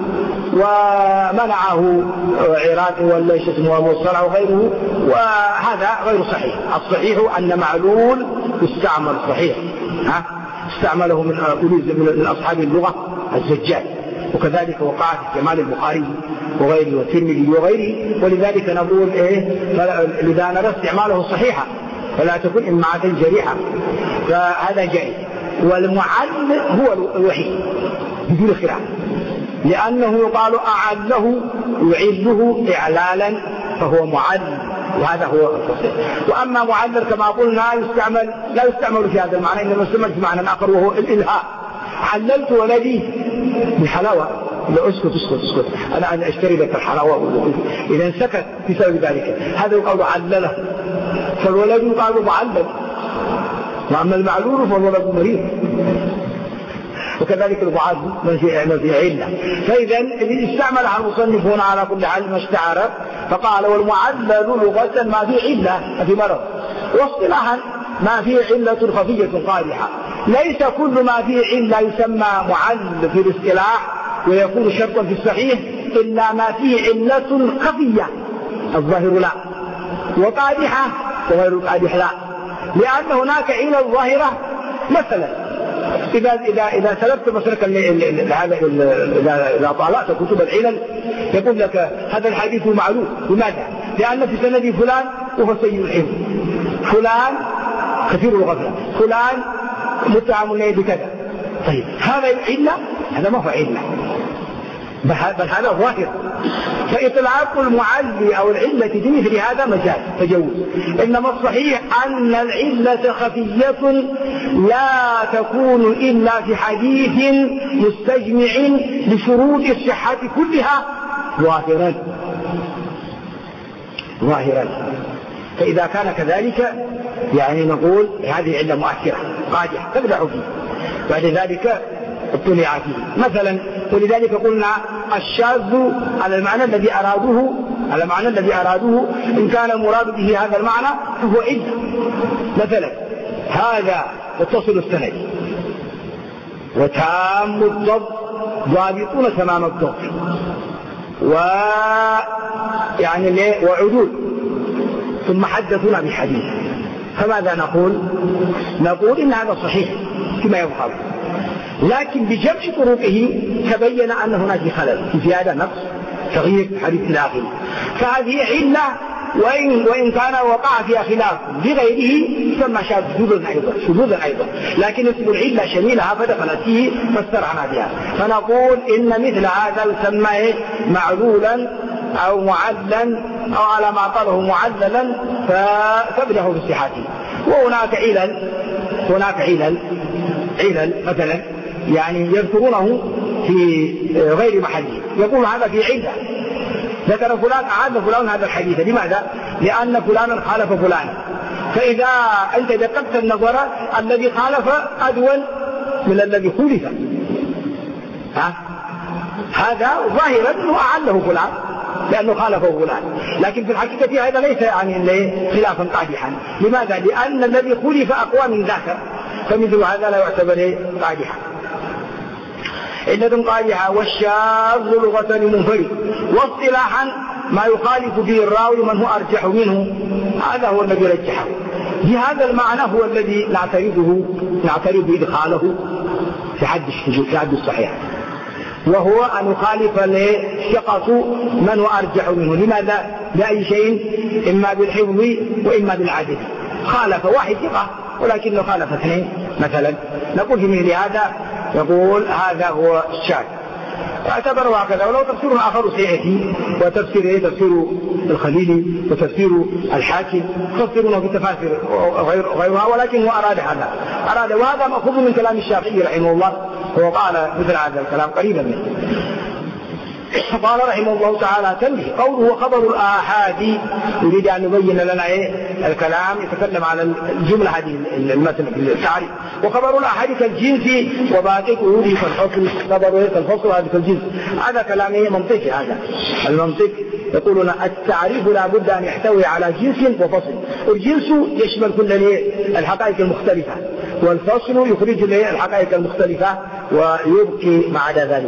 ومنعه عراقي ولا اسمه والصلع وغيره وهذا غير صحيح. الصحيح أن معلول استعمل صحيح استعمله من أصحاب اللغة الزجاج وكذلك وقع في جمال البخاري وغيره والترمذي وغيره. ولذلك نقول إذا نرى استعماله صحيحا فلا تكن إمعة جريحة فهذا جائز. والمعل هو الوحيد بدون خلاف لأنه يقال أعله يعله إعلالا فهو معل وهذا هو الفصيح. وأما معلل كما قلنا لا يستعمل في هذا المعنى إنما يستعمل في معنى آخر وهو الإلهاء. عللت ولدي بالحلاوة لا اسكت أنا أشتري لك الحلاوة إذا سكت بسبب ذلك هذا يقال علله فالولد يقال معلل. وأما المعلول فهو ولد مريض وكذلك البعاد من في علة. فإذا استعملها المصنف هنا على كل حال ما استعار فقال والمعلل لغة ما في علة في مرض واصطلاحا ما في علة خفية قادحة. ليس كل ما فيه علة يسمى معلل في الاصطلاح ويكون شرطا في الصحيح إلا ما فيه علة خفية الظاهر لا وقادحة وغير القادح لا. لأن هناك علة ظاهرة مثلا إذا سلبت مسلك إذا طالعت كتب العلل يقول لك هذا الحديث معلوم. لماذا؟ لأن في سند فلان وهو سيء الحفظ فلان كثير الغفلة فلان متهم بكذا. طيب هذا علة؟ هذا ما هو علة بل هذا ظاهر. فإطلاق المعلي أو العلة في مثل هذا مجال تجوز. إنما الصحيح أن العلة خفية لا تكون إلا في حديث مستجمع لشروط الصحة كلها ظاهرا. فإذا كان كذلك يعني نقول هذه علة مؤثرة قادحة تبدع فيه بعد ذلك اطلع فيه مثلا. ولذلك قلنا الشاذ على المعنى الذي أرادوه إن كان المراد به هذا المعنى فهو علة. مثلا هذا متصل السند وتام الضبط ضابطون تمام الضبط وعدول ثم حدثونا بحديث، فماذا نقول؟ نقول إن هذا صحيح فيما يظهر، لكن بجمع طرقه تبين أن هناك خلل في زيادة نقص تغيير حديث الآخر، فهذه علة وإن كان وقع فيها خلاف بغيره ثم شذوذا أيضا، لكن اسم العلة شميلها فدخلت فيه فاسترعنا بها، فنقول إن مثل هذا يسمى معلولا أو معلا أو على ما طاله معللا فتبدأ بصحته. وهناك علل مثلا يعني يذكرونه في غير محله، يقول هذا في علة، ذكر فلان أعاد فلان هذا الحديث، لماذا؟ لأن فلانا خالف فلانا، فإذا أنت دققت النظر الذي خالف أدول من الذي خلف، هذا ظاهرا أنه أعله فلان لأنه خالفه فلان، لكن في الحقيقة هذا ليس يعني خلافا قادحا. لماذا؟ لأن الذي خلف أقوى من ذاك، فمثل هذا لا يعتبر قادحا. علة قادحة والشاذ لغة منفرد، واصطلاحا ما يخالف فيه الراوي من هو أرجح منه، هذا هو الذي رجحه. بهذا المعنى هو الذي نعترض إدخاله في حد الصحيح، وهو أن يخالف الثقة من هو أرجح منه. لماذا؟ لأي شيء، إما بالحفظ وإما بالعدل. خالف واحد ثقة ولكنه خالف اثنين مثلا، نقول في مثل هذا يقول هذا هو الشاذ، واعتبروا هكذا. ولو تفسير آخر سيأتي، وتفسير الخليلي وتفسير الحاكم تفسرونه بتفاسير غيرها، ولكن هو أراد وهذا مأخوذ من كلام الشافعي رحمه الله، هو قال مثل هذا الكلام قريبا منه. قال رحمه الله تعالى تنبيه قوله خبر الآحاد، يريد أن يبين لنا الكلام يتكلم على الجملة هذه المثل التعريف. وخبر الآحاد كالجنس وباقي قيوده كالفصل، خبر كالفصل هذا كالجنس، هذا كلام منطقي. هذا المنطق يقولون التعريف لا بد أن يحتوي على جنس وفصل، والجنس يشمل كل الحقائق المختلفة، والفصل يخرج الحقائق المختلفة ويبقي ما عدا ذلك.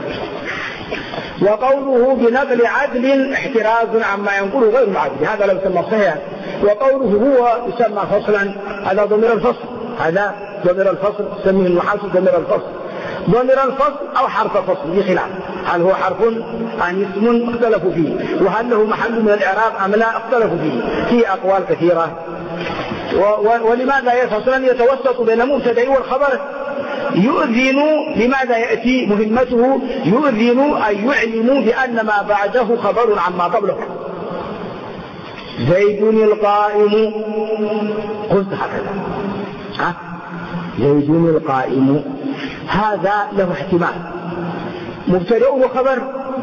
وقوله بنقل عدل احتراز عما ينقله غير العدل، هذا لو يسمى صحيح. وقوله هو يسمى فصلا، هذا ضمير الفصل، هذا ضمير الفصل يسميه المحاسب ضمير الفصل. ضمير الفصل أو حرف فصل بخلاف، هل هو حرف أم اسم اختلفوا فيه، وهل له محل من الإعراب أم لا اختلفوا فيه، في أقوال كثيرة. ولماذا فصلا يتوسط بين المبتدأ والخبر؟ يؤذن، لماذا يأتي مهمته؟ يؤذن أن يعلموا بأن ما بعده خبر عما قبله. زيد القائم، قلت هكذا، زيد القائم، هذا له احتمال مبتدأ وخبر،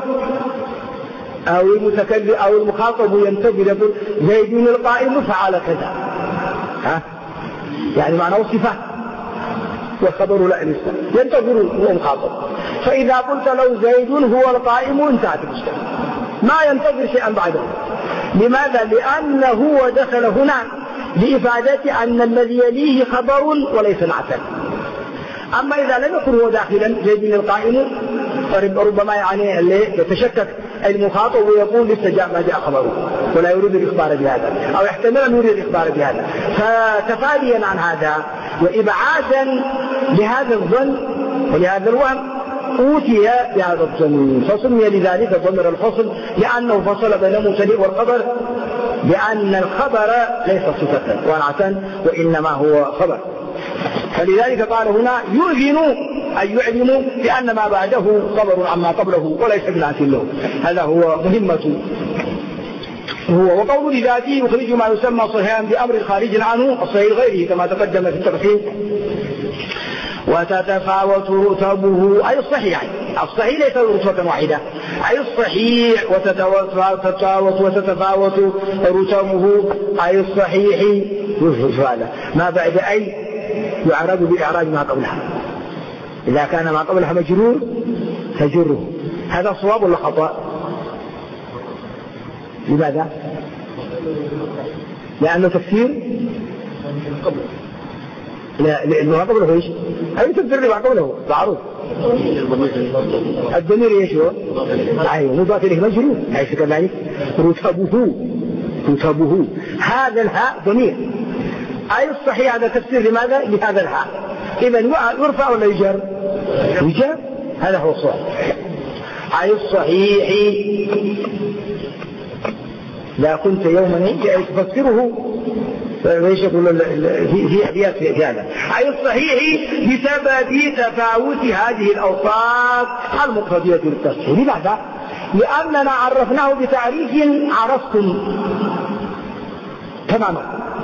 أو المتكلم أو المخاطب ينتبه يقول زيد القائم فعل كذا، يعني معناه صفة، والخبر لا لسه ينتظر هو مخاطب. فإذا قلت لو زيد هو القائم انتهت المشكلة، ما ينتظر شيئا بعده. لماذا؟ لأنه دخل هنا لإفادة أن الذي يليه خبر وليس نعتا. أما إذا لم يكن هو داخلا زيد القائم ربما يعني يتشكك المخاطب ويقول لسه جاء ما جاء خبره ولا يريد الإخبار بهذا، أو يحتمل أن يريد الإخبار بهذا. فتفاديا عن هذا وإبعادا لهذا الظن ولهذا الوهم أوتي بهذا الظن، فسمي لذلك ضمير الفصل، لأنه فصل بين المبتدئ والخبر، لأن الخبر ليس صفة ونعتا وإنما هو خبر. فلذلك قال هنا يؤذن أن يعلموا بأن ما بعده خبر عما قبله وليس بنعت له، هذا هو مهمته هو. وقول لذاته يخرج ما يسمى صحيحا بأمر خارج عنه الصحيح غيره كما تقدم في الترحيب. وتتفاوت رتبه أي الصحيح، الصحيح ليس رتبة واحدة، أي الصحيح وتتفاوت رتبه أي الصحيح ما بعد أي يعرب بإعراب ما قبلها، إذا كان ما قبلها مجرور تجره. هذا صواب ولا خطأ؟ لماذا؟ لأنه تفسير لأنه ما قبله إيش؟ أي تفسير ما قبله معروف. الضمير إيش هو؟ أيوه مضاف إليه مجرور، أليس كذلك؟ رتبه هذا الهاء ضمير، أي الصحيح هذا تفسير لماذا؟ لهذا الهاء. إذا يرفع ولا يجر؟ يجر، هذا هو الصحيح. أي الصحيح لا كنت يوما تفسره ايش يقول في ابيات في هذا؟ أي الصحيح بسبب تفاوت هذه الأوصاف المقتضية للتصحيح. لماذا؟ لأننا عرفناه بتعريف عرفتم تماما،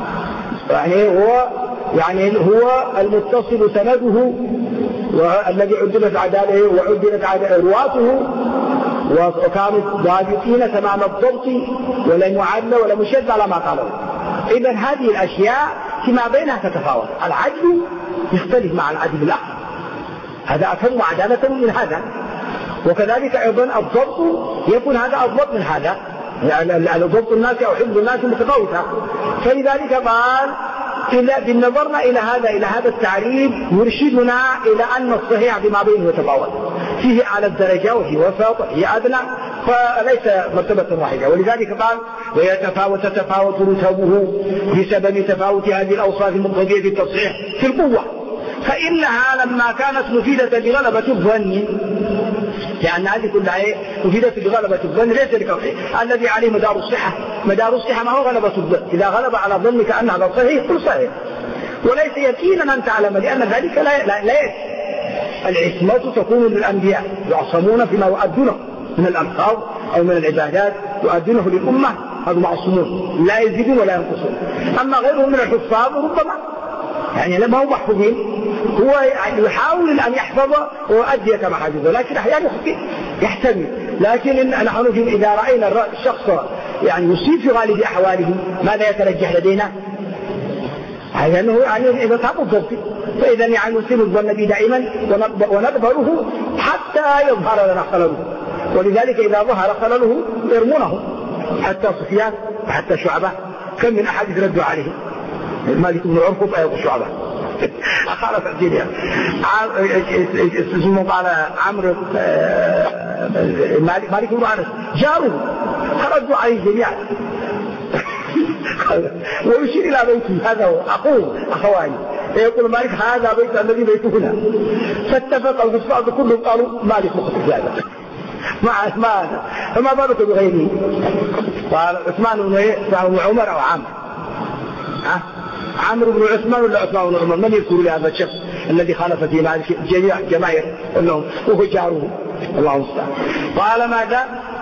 يعني هو المتصل سنده والذي عدلت عداله وعدلت رواته وكانوا ضابطين تمام الضبط ولا معل ولا مشد على ما قالوا. إذا هذه الأشياء فيما بينها تتفاوت. العدل يختلف مع العدل الآخر، هذا أتم عدالة من هذا، وكذلك أيضا الضبط يكون هذا أضبط من هذا، يعني ضبط الناس أو حفظ الناس متفاوتة. فلذلك قال بالنظرنا إلى هذا التعريف يرشدنا إلى أن الصحيح بما بينه يتفاوت، فيه على الدرجة وفي وسط وفي أدنى، فليس مرتبة واحدة. ولذلك قال تتفاوت رتبه بسبب تفاوت هذه الأوصاف المقتضية للتصحيح في القوة، فإنها لما كانت مفيدة بغلبة الظن، لأن هذه كلها مفيدة بغلبة الظن ليس لكونه الذي عليه مدار الصحة. مدار الصحة ما هو غلبة الظن، إذا غلب على ظنك أن هذا صحيح كل صحيح، وليس يقينا أن تعلم، لأن ذلك لا يكفي. العصمة تكون للأنبياء يعصمون فيما يؤدونه من الألفاظ أو من العبادات يؤدونه للأمة، هذا معصومون لا يزيدون ولا ينقصون. أما غيرهم من الحفاظ ربما يعني لما هو محفوظين، هو يعني يحاول أن يحفظ ويؤدي كما حفظه، لكن أحيانا يحتمل. لكن نحن إذا رأينا الشخص يعني يصيب في غالب أحواله ماذا يترجح لدينا؟ لأنه يعني إذا تاب الضبط، فإذا يعني نسير الظن به دائما ونظهره حتى يظهر لنا خلله. ولذلك إذا ظهر خلله يرمونه، حتى سفيان وحتى شعبة كم من أحد ردوا عليه، مالك بن عرفط أيضا شعبة خالف الدنيا. اسمه قال عمرو مالك بن أنس جاره ردوا عليه جميعا ويشير إلى بيته، هذا هو أخواني، يقول مالك هذا بيت الذي بيتهنا، فاتفق الفصاد كلهم قالوا مالك مخطئ هذا مع عثمان، فما بالك بغيره؟ قال عثمان بن عمر أو عمرو، عمرو بن عثمان ولا عثمان بن عمر؟ من يذكر لي هذا الشخص الذي خالف في مالك جميع جماهير كلهم وهو جاره؟ الله المستعان. قال ماذا؟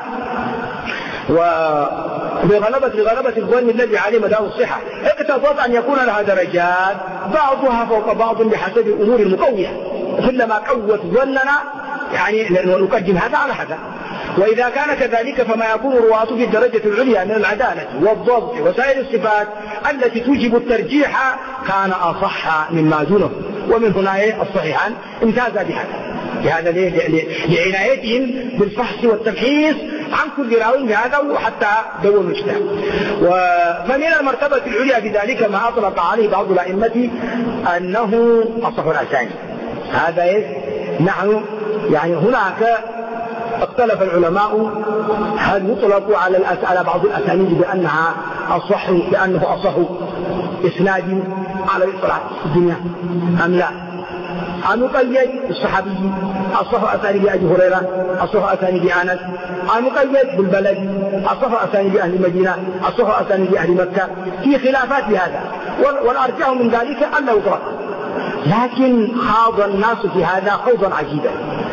بغلبة الظن الذي عليه مدار الصحة اقتضت أن يكون لها درجات بعضها فوق بعض بحسب الأمور المقوية، كلما قوت ظننا يعني نقدم هذا على هذا. وإذا كان كذلك فما يكون رواته في الدرجة العليا من العدالة والضبط وسائر الصفات التي توجب الترجيح كان أصح مما دونه. ومن هنا الصحيحان امتازا بهذا لعنايتهم بالفحص والتمحيص عن كل راوي بهذا وحتى دور المجتمع. ومن المرتبة العليا بذلك ما أطلق عليه بعض الأئمة أنه أصح الأسانيد. هذا نحن يعني هناك اختلف العلماء هل يطلق على بعض الأسانيد بأنها أصح، بأنه أصح إسناد على الإطلاق في الدنيا أم لا؟ أن يقيد بالصحابي أصح أسانيد أبي هريرة، أصح أسانيد أنس، أن يقيد بالبلد أصح أسانيد أهل المدينة، أصح أسانيد أهل مكة، في خلافات بهذا. والأرجح من ذلك أنه يطلق، لكن خاض الناس في هذا خوضا عجيبا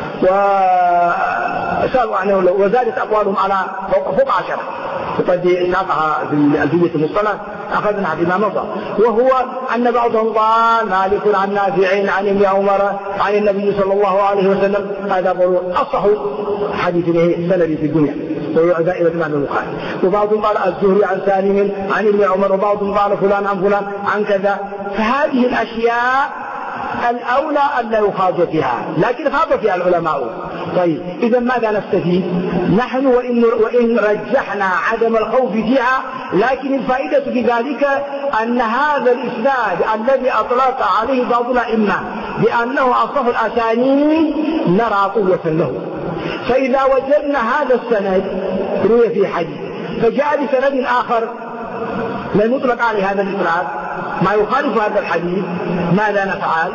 وسألوا عنه، وزادت أقوالهم على فوق 10 وقد ساقها في الألفية المصطلح أخذنا بما مضى. وهو أن بعضهم قال مالك عن نافع عن ابن عمر عن النبي صلى الله عليه وسلم، هذا أصح حديث سندي في الدنيا وهو دائرة الإمام البخاري. وبعضهم قال الزهري عن سالم عن ابن عمر، وبعضهم قال فلان عن فلان عن كذا. فهذه الأشياء الأولى أن لا يخاض فيها، لكن خاض فيها العلماء. طيب إذا ماذا نستفيد نحن وإن رجحنا عدم الخوف فيها؟ لكن الفائدة في ذلك أن هذا الإسناد الذي أطلق عليه بعض الأئمة بأنه أصح الأسانيد نرى قوة له. فإذا وجدنا هذا السند روي في حديث فجاء بسند آخر لن يطلق عليه هذا الإطلاق ما يخالف هذا الحديث ماذا نفعل؟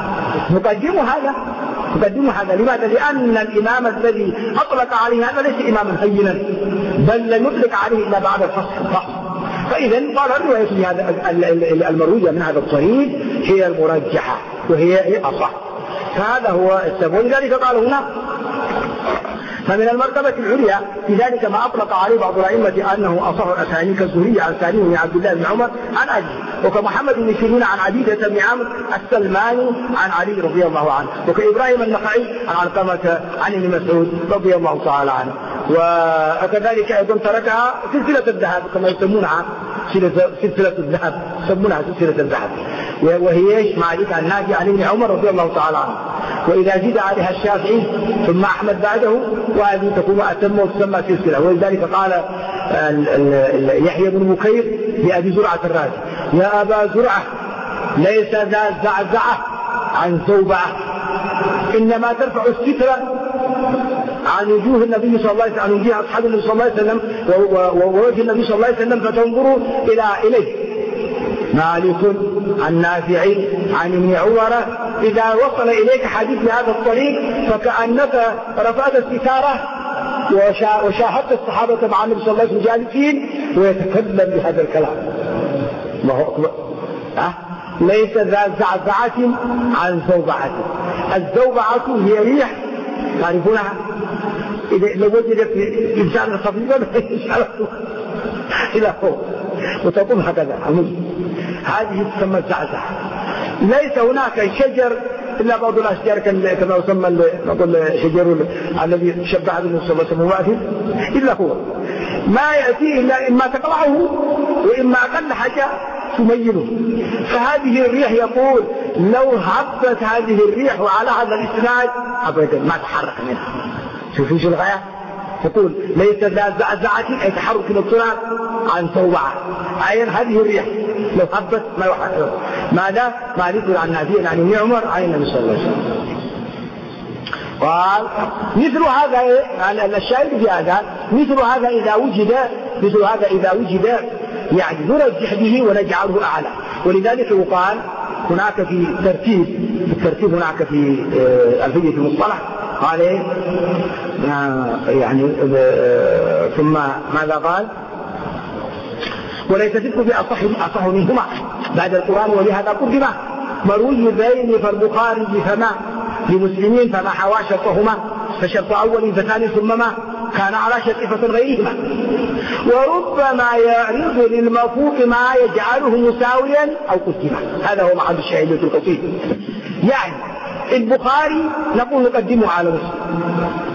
نقدم هذا لماذا؟ لأن الإمام الذي أطلق عليه هذا ليس إماما هينا، بل لن يطلق عليه إلا بعد الفصل. فإذا قال الرواية هذا المروية من هذا الطريق هي المرجحة وهي أصح. فهذا هو السبب، ولذلك قال هنا فمن المرتبة العليا في ذلك ما أطلق عليه بعض الأئمة أنه أصح الأسانيد كالزهري عن سالم بن عبد الله بن عمر عن أبيه، وكمحمد بن سيرين عن عبيدة بن عمرو السلماني عن علي رضي الله عنه، وكإبراهيم النخعي عن علقمة عن ابن مسعود رضي الله تعالى عنه. وكذلك أيضا تركها سلسلة الذهب كما يسمونها سلسلة الذهب، يسمونها سلسلة الذهب، وهي معرفة عن نافع عن ابن عمر رضي الله تعالى عنه. وإذا زيد عليها الشافعي ثم أحمد بعده وهذه تكون أتم وتسمى سلسلة. ولذلك قال يحيى بن بكير لأبي زرعة الرازي: يا أبا زرعة ليس ذا زعزعة عن زوبعة، إنما ترفع السترة عن وجوه النبي صلى الله عليه وسلم، عن وجوه أصحاب النبي صلى الله عليه وسلم ووجه النبي صلى الله عليه وسلم فتنظروا إليه. مالك عن نافع عن ابن عمر: إذا وصل إليك حديث بهذا الطريق فكأنك رفعت الستارة وشاهدت الصحابة مع النبي صلى الله عليه وسلم جالسين ويتكلم بهذا الكلام. الله أكبر. ليس ذا زعزعة عن زوبعة. الزوبعة هي ريح تعرفونها، إذا لو وجدت إنسان خفيفا إلى فوق وتقوم هكذا هذه تسمى الزعزعة. ليس هناك شجر إلا بعض الأشجار كما يسمى شجر الذي شبه به صلى الله عليه وسلم واقف إلا هو ما يأتيه إلا إما تقلعه وإما أقل حاجة تميله. فهذه الريح يقول لو هبت هذه الريح على هذا الإسناد أبدا ما تحرك منها. شوفوا شو الغاية؟ يقول ليس ذا زعزعة أي تحرك الابتلاء عن توعة، عين هذه الريح لو هبت ما يحرك. ماذا؟ ما يقول عن نافع عن ابن عمر عن النبي صلى الله عليه وسلم. قال مثل هذا الشاهد في هذا مثل هذا إذا وجد يعني نرجح به ونجعله أعلى. ولذلك يقال هناك في الترتيب هناك في ألفية المصطلح قال يعني ثم ماذا قال؟ وليس تلك بأصح منهما بعد القرآن ولهذا قدم مروي ذين فالبخاري فما لمسلمين فما حوى شرطهما فشرط أول فثاني ثم ما كان على شرط غيرهما. وربما يعرض للمفوق ما يجعله مساويا أو قدما. هذا هو محل الشاهد في القصيد. يعني البخاري نقول نقدمه على مسلم،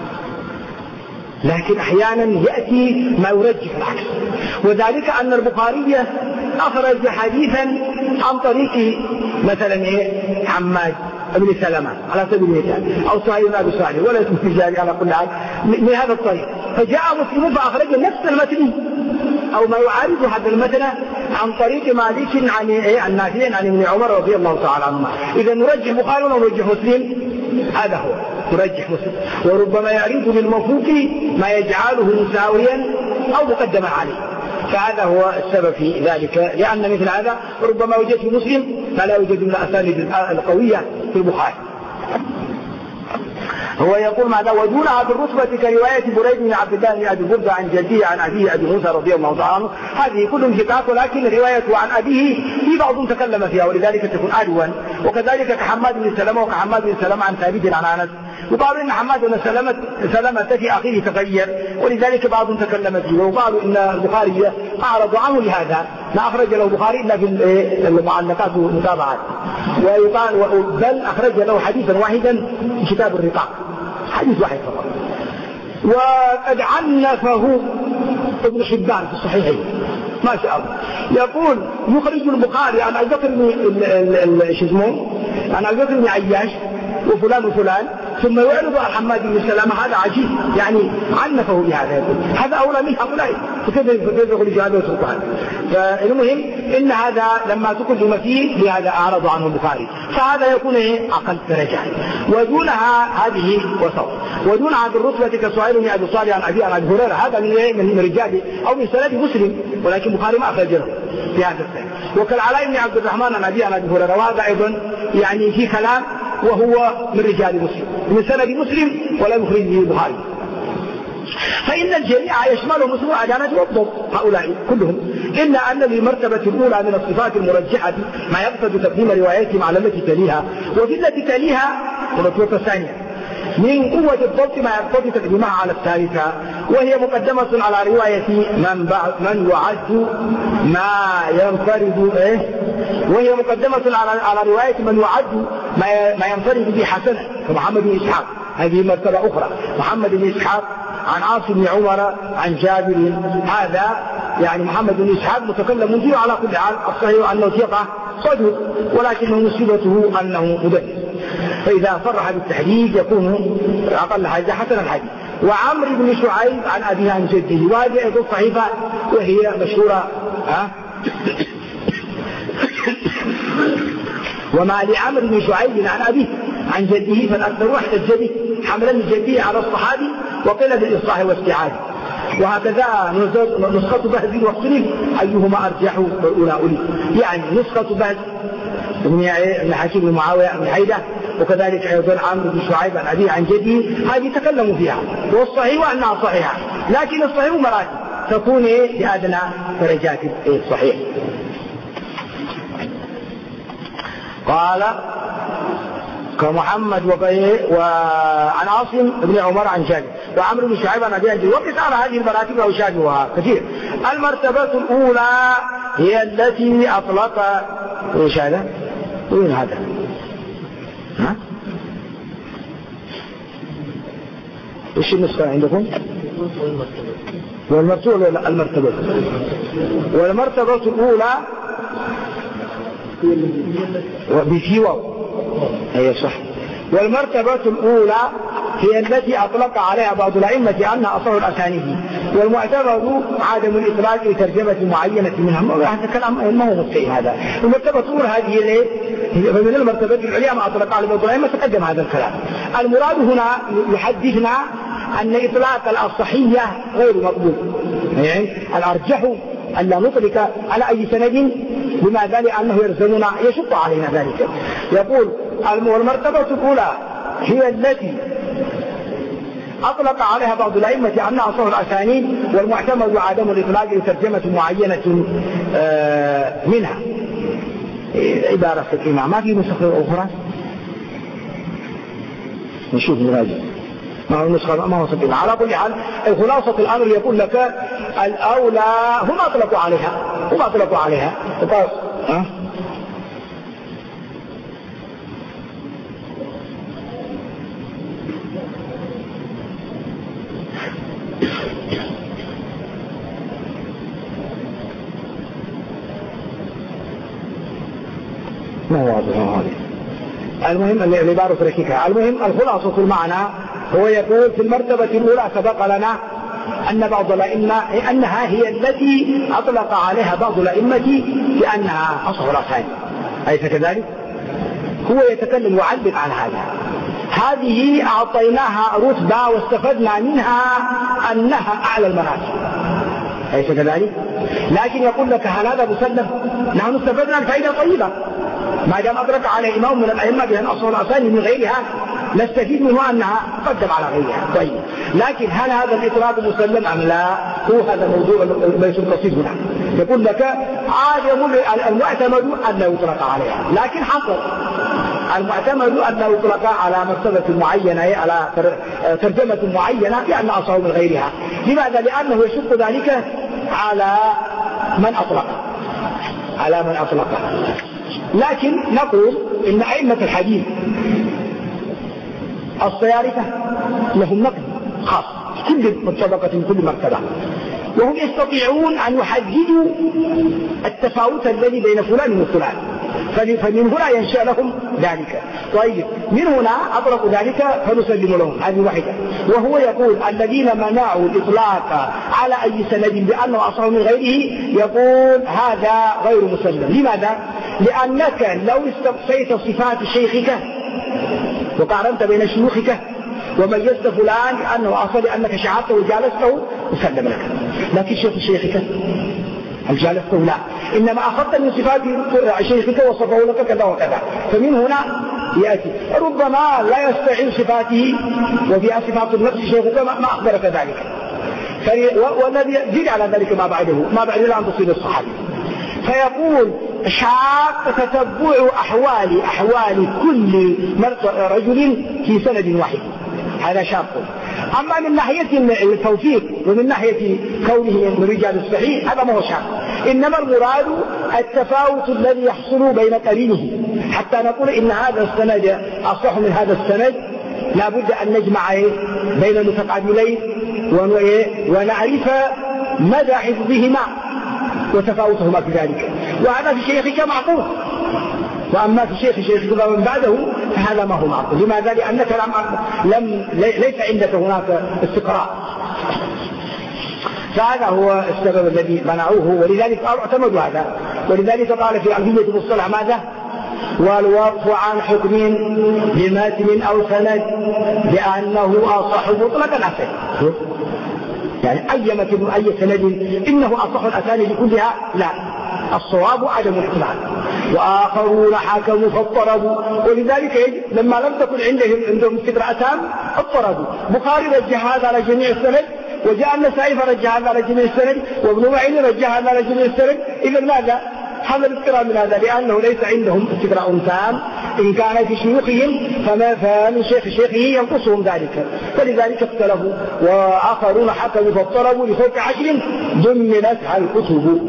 لكن أحيانا يأتي ما يرجح العكس، وذلك أن البخاري أخرج حديثا عن طريق مثلا حماد بن سلمة على سبيل المثال أو سهيل بن أبي صالح ولا اسم تجاري على كل حال من هذا الطريق، فجاء مسلم فأخرج نفس المتن أو ما يعارض هذا المتن عن طريق مالك عن نافع عن ابن عمر رضي الله تعالى عنهما. إذا نرجح البخاري ونرجح مسلم، هذا هو نرجح مسلم. وربما يعرض للمفوق ما يجعله مساويا أو مقدما عليه، فهذا هو السبب في ذلك، لأن مثل هذا ربما يوجد في مسلم فلا يوجد من الأسانيد القوية في البخاري. هو يقول ماذا؟ ودونها بالرتبة كرواية بريد بن عبد الله بن أبي بردة عن جديه عن أبيه أبي موسى رضي الله تعالى عنه. هذه كلهم ثقات، ولكن روايته عن أبيه في بعض تكلم فيها ولذلك تكون أدون. وكذلك كحماد بن سلمة وكحماد بن سلمة عن ثابت عن أنس. وقالوا إن حماد بن سلمة في أخيه تغير ولذلك بعض تكلم فيه، وقالوا إن البخاري أعرض عنه لهذا ما أخرج له البخاري إلا في المعلقات والمتابعات، ويقال بل أخرج له حديثا واحدا في كتاب الرقاق، حديث واحد فقط. وقد عنفه ابن حبان في الصحيحين ما شاء الله. يقول يخرج البخاري عن أبي بكر بن عياش وفلان وفلان ثم يعرض على حماد بن سلامة، هذا عجيب، يعني عنفه بهذا، هذا أولى من هؤلاء، فكيف يقول هذا وترك هذا؟ فالمهم إن هذا لما تكلم فيه لهذا أعرض عنه البخاري، فهذا يكون أقل درجة، ودونها هذه وسط، ودونها بالرتبة كسهيل بن أبي صالح عن أبي هريرة، هذا من رجال أو من سند مسلم، ولكن البخاري ما أخرجه في هذا السند. وكالعلاء بن عبد الرحمن عن أبي هريرة، وهذا أيضا يعني في كلام، وهو من رجال مسلم من سند مسلم ولا يخرجه البخاري. فإن الجميع يشملهم اسم العدالة والضبط هؤلاء كلهم، إلا أن للمرتبة الأولى من الصفات المرجحة ما يقصد تقديم روايتهم على التي تليها، وفي التي تليها الرتبة الثانية من قوة الضبط ما يقتضي تقديمها على الثالثة، وهي مقدمة على رواية من يعد ما ينفرد وهي مقدمة على رواية من يعد ما ينفرد به حسنة كمحمد بن إسحاق، هذه مرتبة أخرى، محمد بن إسحاق عن عاصم بن عمر عن جابر، هذا يعني محمد بن إسحاق متكلم فيه على كل حال، الصحيح أنه ثقة صدوق، ولكنه مصيبته أنه مدلس، فإذا صرح بالتحديد يكون أقل حاجة حسن الحديث. وعمرو بن شعيب عن أبيه عن جده، وهذه أيضا صحيفة وهي مشهورة وما لعمرو بن شعيب عن أبيه عن جده فالأكثر واحد الجدي حملا الجدي على الصحابي وقيل بالإصلاح واستعادة. وهكذا نسخة بهز واختلف أيهما أرجح فالأولى أولي، يعني نسخة بهز بن حكيم بن معاوية بن حيدة، وكذلك أيضا عمرو بن شعيب عن أبيه عن جده، هذه تكلموا فيها، والصحيح أنها صحيحة، لكن الصحيح مراتب تكون بأدنى درجات الصحيح. قال كمحمد وعن عاصم بن عمر عن جابر وعمرو بن شعيب عن أبيه عن جده، وقس على هذه المراتب أو شابهها كثير. المرتبة الأولى هي التي أطلق ايش هذا؟ وين هذا؟ ها؟ ايش النسخة عندكم؟ والمرتبة والمرتبة الأولى بفي واو، هي صح. والمرتبة الأولى هي التي أطلق عليها بعض الأئمة أنها أصح الأسانيد، والمعتبر عدم الإطلاق لترجمة معينة منها. هذا كلام ما هو مستقيم. هذا المرتبة الأولى هذه فمن المرتبة العليا ما أطلق على بعض الأئمة تقدم هذا الكلام. المراد هنا يحدثنا أن إطلاق الأصحية غير مقبول، يعني الأرجح أن لا نطلق على أي سند، لماذا؟ لأنه يلزمنا يشق علينا ذلك. يقول والمرتبة الأولى هي التي أطلق عليها بعض الأئمة أنها أصح الأسانيد، والمعتمد عدم الإطلاق لترجمة معينة منها. عبارة الإمام ما في نسخة أخرى، نشوف الغازي ما هو نسخة ما هو صدق. على كل حال خلاصة الأمر يقول لك الأولى هم أطلقوا عليها ما هو واضح هذا. المهم العبارة ركيكة. المهم الخلاصة المعنى هو يقول في المرتبة الأولى سبق لنا أن بعض الأئمة أنها هي التي أطلق عليها بعض الأئمة بأنها أصح الأسانيد، أليس كذلك؟ هو يتكلم ويعلق على هذا. هذه أعطيناها رتبة واستفدنا منها أنها أعلى المراتب، أليس كذلك؟ لكن يقول لك هل هذا مسلم؟ نحن استفدنا الفائدة طيبة، ما دام أدرك على إمام من الأئمة بأن أصح الأسانيد من غيرها نستفيد منه أنها تقدم على غيرها. طيب، لكن هل هذا الإطلاق مسلم أم لا؟ هو هذا الموضوع ليس القصيد هنا. يقول لك عادم المعتمد أن لا يطلق عليها، لكن حصل المعتمد أن لا يطلق على مرتبة معينة، على ترجمة معينة بأن أصح من غيرها. لماذا؟ لأنه يشق ذلك على من أطلق. لكن نقول إن أئمة الحديث الصيارفة لهم نقد خاص كل طبقة كل مرتبة، وهم يستطيعون أن يحددوا التفاوت الذي بين فلان وفلان، فمن هنا ينشأ لهم ذلك. طيب من هنا أطلقوا ذلك فنسلم لهم. هذه واحدة. وهو يقول الذين منعوا الإطلاق على أي سند بأنه أصح من غيره، يقول هذا غير مسلم. لماذا؟ لأنك لو استقصيت صفات شيخك وقارنت بين شيوخك وميزت فلان أنه أصل لأنك شعرته وجالسته مسلم لك، لكن شيخك هل جالسته؟ لا، إنما أخذت من صفات شيخك وصفه لك كذا وكذا. فمن هنا يأتي ربما لا يستعين صفاته وفيها صفات النفس شيخك ما أخبرك ذلك، والذي يزيد على ذلك ما بعده لا أن تصيب الصحابي. فيقول شاق تتبع أحوال كل رجل في سند واحد، هذا شاق. أما من ناحية التوفيق ومن ناحية كونه من رجال الصحيح هذا ما هو شاق، إنما المراد التفاوت الذي يحصل بين قرينه، حتى نقول إن هذا السند أصح من هذا السند لا بد أن نجمع بين المتقابلين ونعرف مدى حفظهما وتفاوتهما في ذلك. وهذا في شيخك معقول، وأما في شيخك من بعده فهذا ما هو معقول. لماذا؟ لأنك ليس عندك هناك استقراء. فهذا هو السبب الذي منعوه، ولذلك اعتمدوا هذا. ولذلك قال في ألفية المصطلح ماذا؟ والوقف عن حكم بمتن أو سند بأنه أصح مطلقا أسد، يعني أي متن أي سند إنه أصح الأسانيد كلها، لا، الصواب عدم الاطلاق. وآخرون حكموا فاضطربوا، ولذلك لما لم تكن عندهم استقراء تام اضطربوا. بخاري رجح هذا على جميع السند، وجاء النسائي فرجح هذا على جميع السند، وابن معين رجح هذا على جميع السند. إذا ماذا؟ هذا الاستقراء من هذا، لأنه ليس عندهم استقراء تام. إن كان في شيوخهم فمن شيخه ينقصهم ذلك، فلذلك اختلفوا. وآخرون حكموا فاضطربوا لفوق 10 ضمنتها الكتب.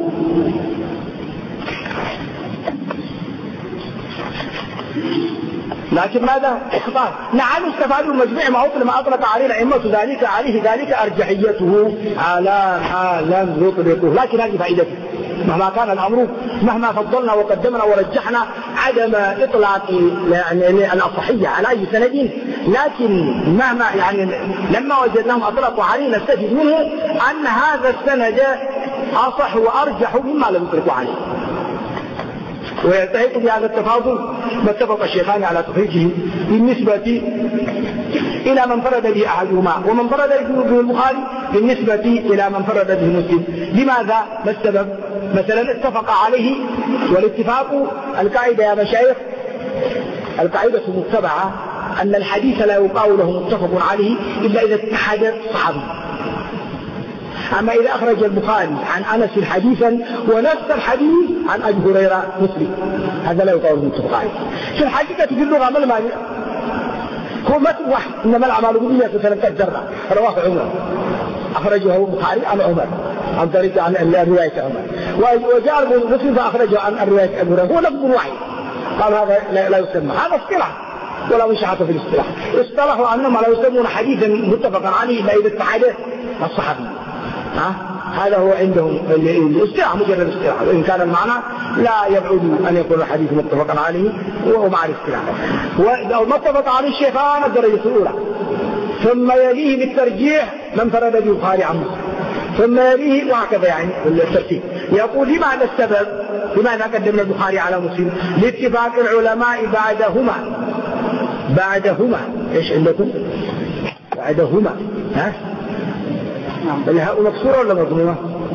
لكن ماذا؟ اخطار. نعم استفادوا المجموع ما أطلق عليه الأئمة عليه ذلك أرجحيته على ما لم يطلقه. لكن هذه فائدته، مهما كان الأمر، مهما فضلنا وقدمنا ورجحنا عدم إطلاق يعني الأصحية على أي سند، لكن مهما يعني لما وجدناهم أطلقوا عليه نستفيد منه أن هذا السند أصح وأرجح مما لم يطلقوا عليه. ويلتحق بهذا التفاضل ما اتفق الشيخان على تخريجه بالنسبة إلى من فرد به أحدهما، ومن فرد به البخاري بالنسبة إلى من فرد به مسلم. لماذا؟ ما السبب؟ مثلا اتفق عليه، والاتفاق القاعدة يا مشايخ، القاعدة المتبعة أن الحديث لا يقال له متفق عليه إلا إذا اتحد صحابي. أما إذا أخرج البخاري عن أنس حديثا ونفس الحديث عن أبي هريرة مسلم، هذا لا يقال متفق عليه. في الحقيقة في اللغة ما المعنى؟ هو متن واحد، إنما الأعمال بالنيات فلم تجرى. رواه عمر، أخرجه البخاري عن عمر عن طريق عن رواية عمر، وجاء مسلم فأخرجه عن رواية أبي هريرة، هو لفظ واحد. قال هذا لا يسمى، هذا اصطلاح ولا مشاحة في الاصطلاح. اصطلحوا أنهم لا يسمون حديثا متفقا عليه إلا إذا اتحد الصحابي. هذا هو عندهم الاصطلاح، مجرد الاصطلاح، وإن كان المعنى لا يبعد أن يكون الحديث متفقا عليه وهو مع الاصطلاح. ولو اتفق عليه الشيخان الدرجة الأولى، ثم يليه بالترجيح من فرد به البخاري عن مسلم، ثم يليه وهكذا يعني الترتيب. يقول لماذا السبب؟ لماذا قدمنا البخاري على مسلم؟ لاتفاق العلماء بعدهما ايش عندكم؟ بعدهما الهاء مكسورة ولا مضمومة؟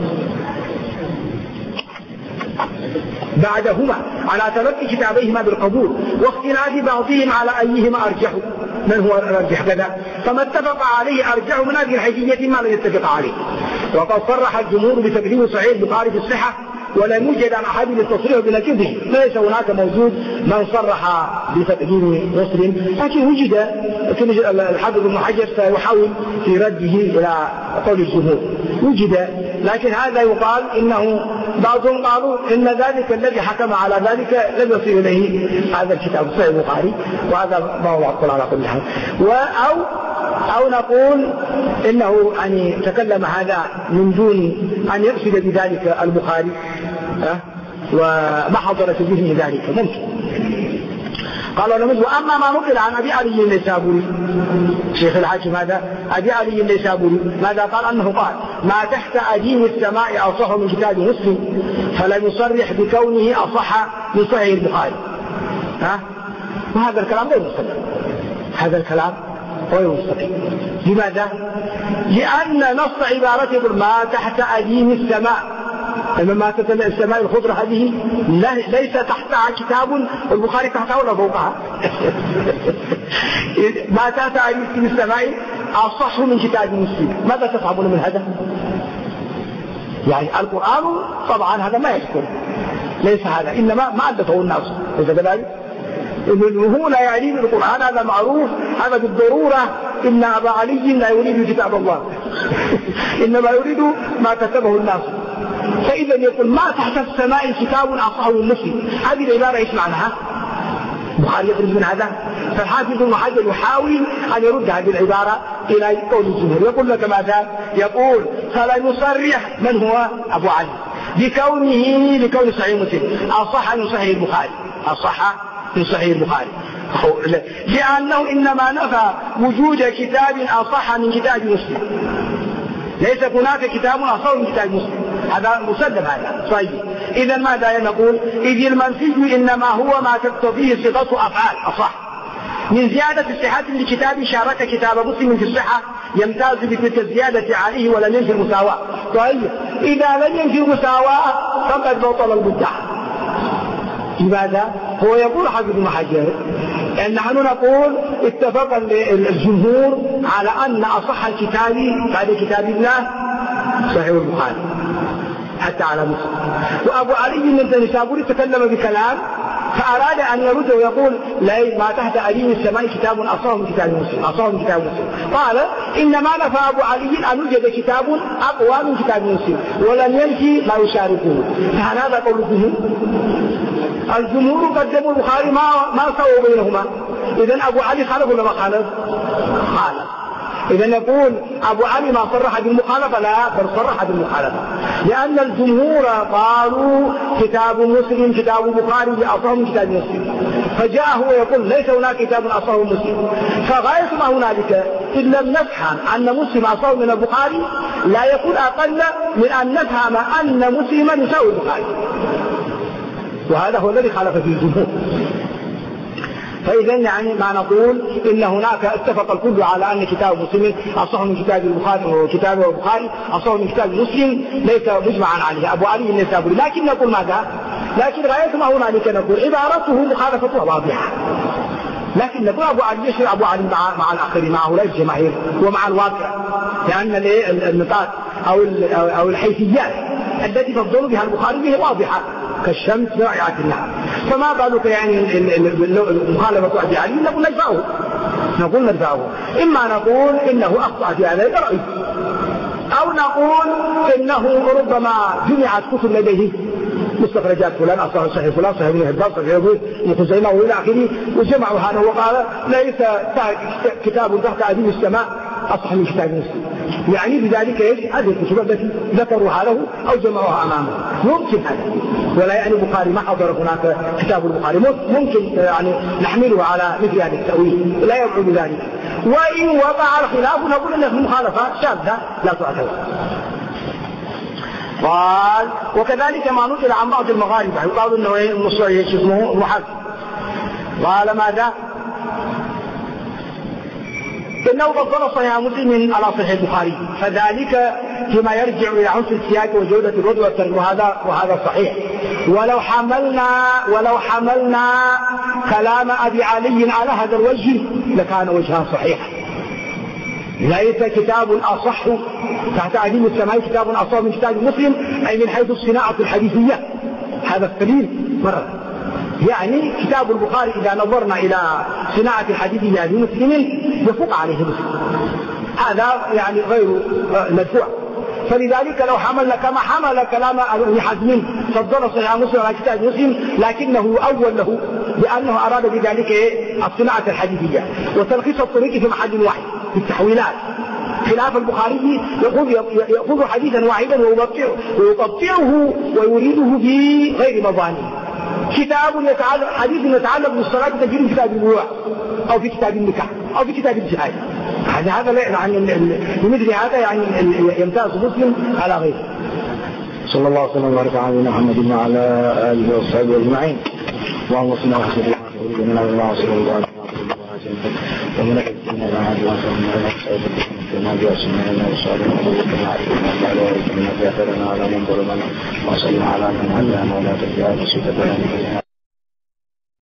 بعدهما على تلقي كتابيهما بالقبول، واختلاف بعضهم على أيهما أرجح، من هو الأرجح كذا، فما اتفق عليه أرجح من هذه الحيثية ما لم يتفق عليه. وقد صرح الجمهور بتقديم صحيح البخاري في الصحة، ولم يوجد عن أحد للتصريح بنكده، ليس هناك موجود من صرح بتقديم مسلم، لكن وجد الحافظ ابن حجر سيحاول في رده إلى قول الجمهور، وجد. لكن هذا يقال إنه بعضهم قالوا إن ذلك الذي حكم على ذلك لم يصل إليه هذا الكتاب صحيح البخاري، وهذا ما هو معقول على كل حال. أو أو نقول إنه يعني تكلم هذا من دون أن يقصد بذلك البخاري وما حضر في ذهنه ذلك ممكن. قال ولمثل وأما ما نقل عن أبي علي النيسابوري شيخ الحاكم هذا أبي علي النيسابوري ماذا قال؟ أنه قال ما تحت أديم السماء أصح من كتاب مسلم فلم يصرح بكونه أصح من صحيح البخاري. وهذا الكلام غير مستقيم، هذا الكلام غير مستقيم. لماذا؟ لأن نص عبارته ما تحت أديم السماء، ما تحت السماء الخضرة هذه ليس تحتها كتاب والبخاري تحتها ولا فوقها. ما تحت أديم السماء أصح من كتاب مسلم. ماذا تفهمون من هذا؟ يعني القرآن طبعا هذا ما يذكر، ليس هذا، إنما ما أدته الناس، ليس كذلك؟ هو لا يعني القرآن هذا معروف، هذا بالضرورة إن أبا علي لا يريد كتاب الله إنما يريد ما كتبه الناس. فإذا يقول ما تحت السماء كتاب أصح من مسلم، هذه العبارة ايش معناها؟ البخاري يخرج من هذا. فالحافظ ابن حجر يحاول أن يرد هذه العبارة إلى قول الجمهور. يقول لك ماذا؟ يقول فلا يصرح من هو أبو علي بكون صحيح مسلم أصح من صحيح البخاري، أصح من صحيح البخاري، لأنه إنما نفى وجود كتاب أصح من كتاب مسلم. ليس هناك كتاب أصح من كتاب مسلم، هذا مسلم، هذا صحيح. إذا ماذا نقول؟ إذ المنفي إنما هو ما تقتضيه صيغة أفعال أصح من زيادة صحة لكتاب شارك كتاب مسلم في الصحة يمتاز بتلك الزيادة عليه ولم ينفي المساواة. طيب إذا لم ينفي المساواة فقد بطل المدعى. لماذا؟ هو يقول حافظ ابن حجر أن نحن نقول اتفق الجمهور على أن أصح الكتاب بعد كتاب الله صحيح البخاري حتى على مسلم. وأبو علي النيسابوري تكلم بكلام فأراد أن يرد ويقول لا ما تحت أديم السماء كتاب أصح من كتاب مسلم، أصح من كتاب مسلم. قال إنما نفى أبو علي أن يوجد كتاب أقوى من كتاب مسلم ولم ينفي ما يشاركه. فهل هذا قول الجمهور؟ الجمهور قدموا البخاري ما سووا بينهما. إذن أبو علي خالف ولا ما خالف؟ خالف. إذن نقول أبو علي ما صرح بالمخالفة؟ لا، بل صرح بالمخالفة، لأن الجمهور قالوا كتاب مسلم كتاب البخاري أصح من كتاب مسلم، فجاء هو يقول ليس هناك كتاب أصح من مسلم. فغاية ما هنالك إن لم نفهم أن مسلم أصح من البخاري لا يكون أقل من أن نفهم أن مسلما يساوي البخاري، وهذا هو الذي خالف فيه الجمهور. فإذا يعني ما نقول إن هناك اتفق الكل على أن كتاب مسلم أصح من كتاب البخاري وكتاب البخاري أصح من كتاب مسلم، ليس مجمعا عليه أبو علي النيسابوري. لكن نقول ماذا؟ لكن غاية ما هنالك نقول عبارته مخالفتها واضحة، لكن نقول أبو علي يشير أبو علي مع الآخرين، مع هؤلاء الجماهير ومع الواقع، لأن النقاط أو الحيثيات التي تفضل بها البخاري به واضحة كالشمس رائعة النهار. فما بالك يعني المخالفة أبي علي؟ نقول نرفعه، إما نقول إنه أخطأ في هذا الرأي، أو نقول إنه ربما جمعت كتب لديه مستخرجات فلان أصح صحيح فلان صحيح ابن حبان صحيح ابن خزيمة وإلى آخره، وجمعوا هذا وقال ليس كتاب تحت أديم السماء أصح من كتاب مسلم. يعني بذلك ايش؟ هذه الكتب التي ذكروها له أو جمعوها أمامه ممكن هذا، ولا يعني البخاري ما حضر هناك كتاب البخاري، ممكن يعني نحمله على مثل هذا التأويل، لا يبعد ذلك. وإن وقع الخلاف نقول أن المخالفة شاذة لا تعتبر. قال وكذلك ما نقل عن بعض المغاربة يقال انه اسمه محمد، قال ماذا؟ انه فضل صحيح مسلم على صحيح البخاري، فذلك فيما يرجع الى عنصر السياق وجودة الرد والترك، وهذا صحيح. ولو حملنا كلام ابي علي على هذا الوجه لكان وجهها صحيحا. ليس كتاب أصح تحت أديم السماء كتاب أصح من كتاب مسلم، أي من حيث الصناعة الحديثية، هذا الدليل مرة. يعني كتاب البخاري إذا نظرنا إلى صناعة الحديثية لمسلم يفوق عليه مسلم، هذا يعني غير مدفوع. فلذلك لو حملنا كما حمل كلام ابن حزم فضل صحيح مسلم على كتاب مسلم، لكنه يؤول له لأنه أراد بذلك الصناعة الحديثية وتلخيص الطريق في محل واحد، في التحويلات، خلاف البخاري يأخذ حديثا واحدا ويقطعه ويريده بغير مظانه. كتاب يتعلق حديث يتعلق بالصلاة تجد في كتاب البيوع أو في كتاب النكاح أو في كتاب الجهاد. هذا يعني بمثل هذا يعني يمتاز مسلم على غيره. صلى الله وسلم وبارك على نبينا محمد وعلى آله وصحبه أجمعين. اللهم صل على سيدنا محمد وعلى آله وصحبه وبارك ومن الذين آمنوا وصلى على من علم ولا تجعل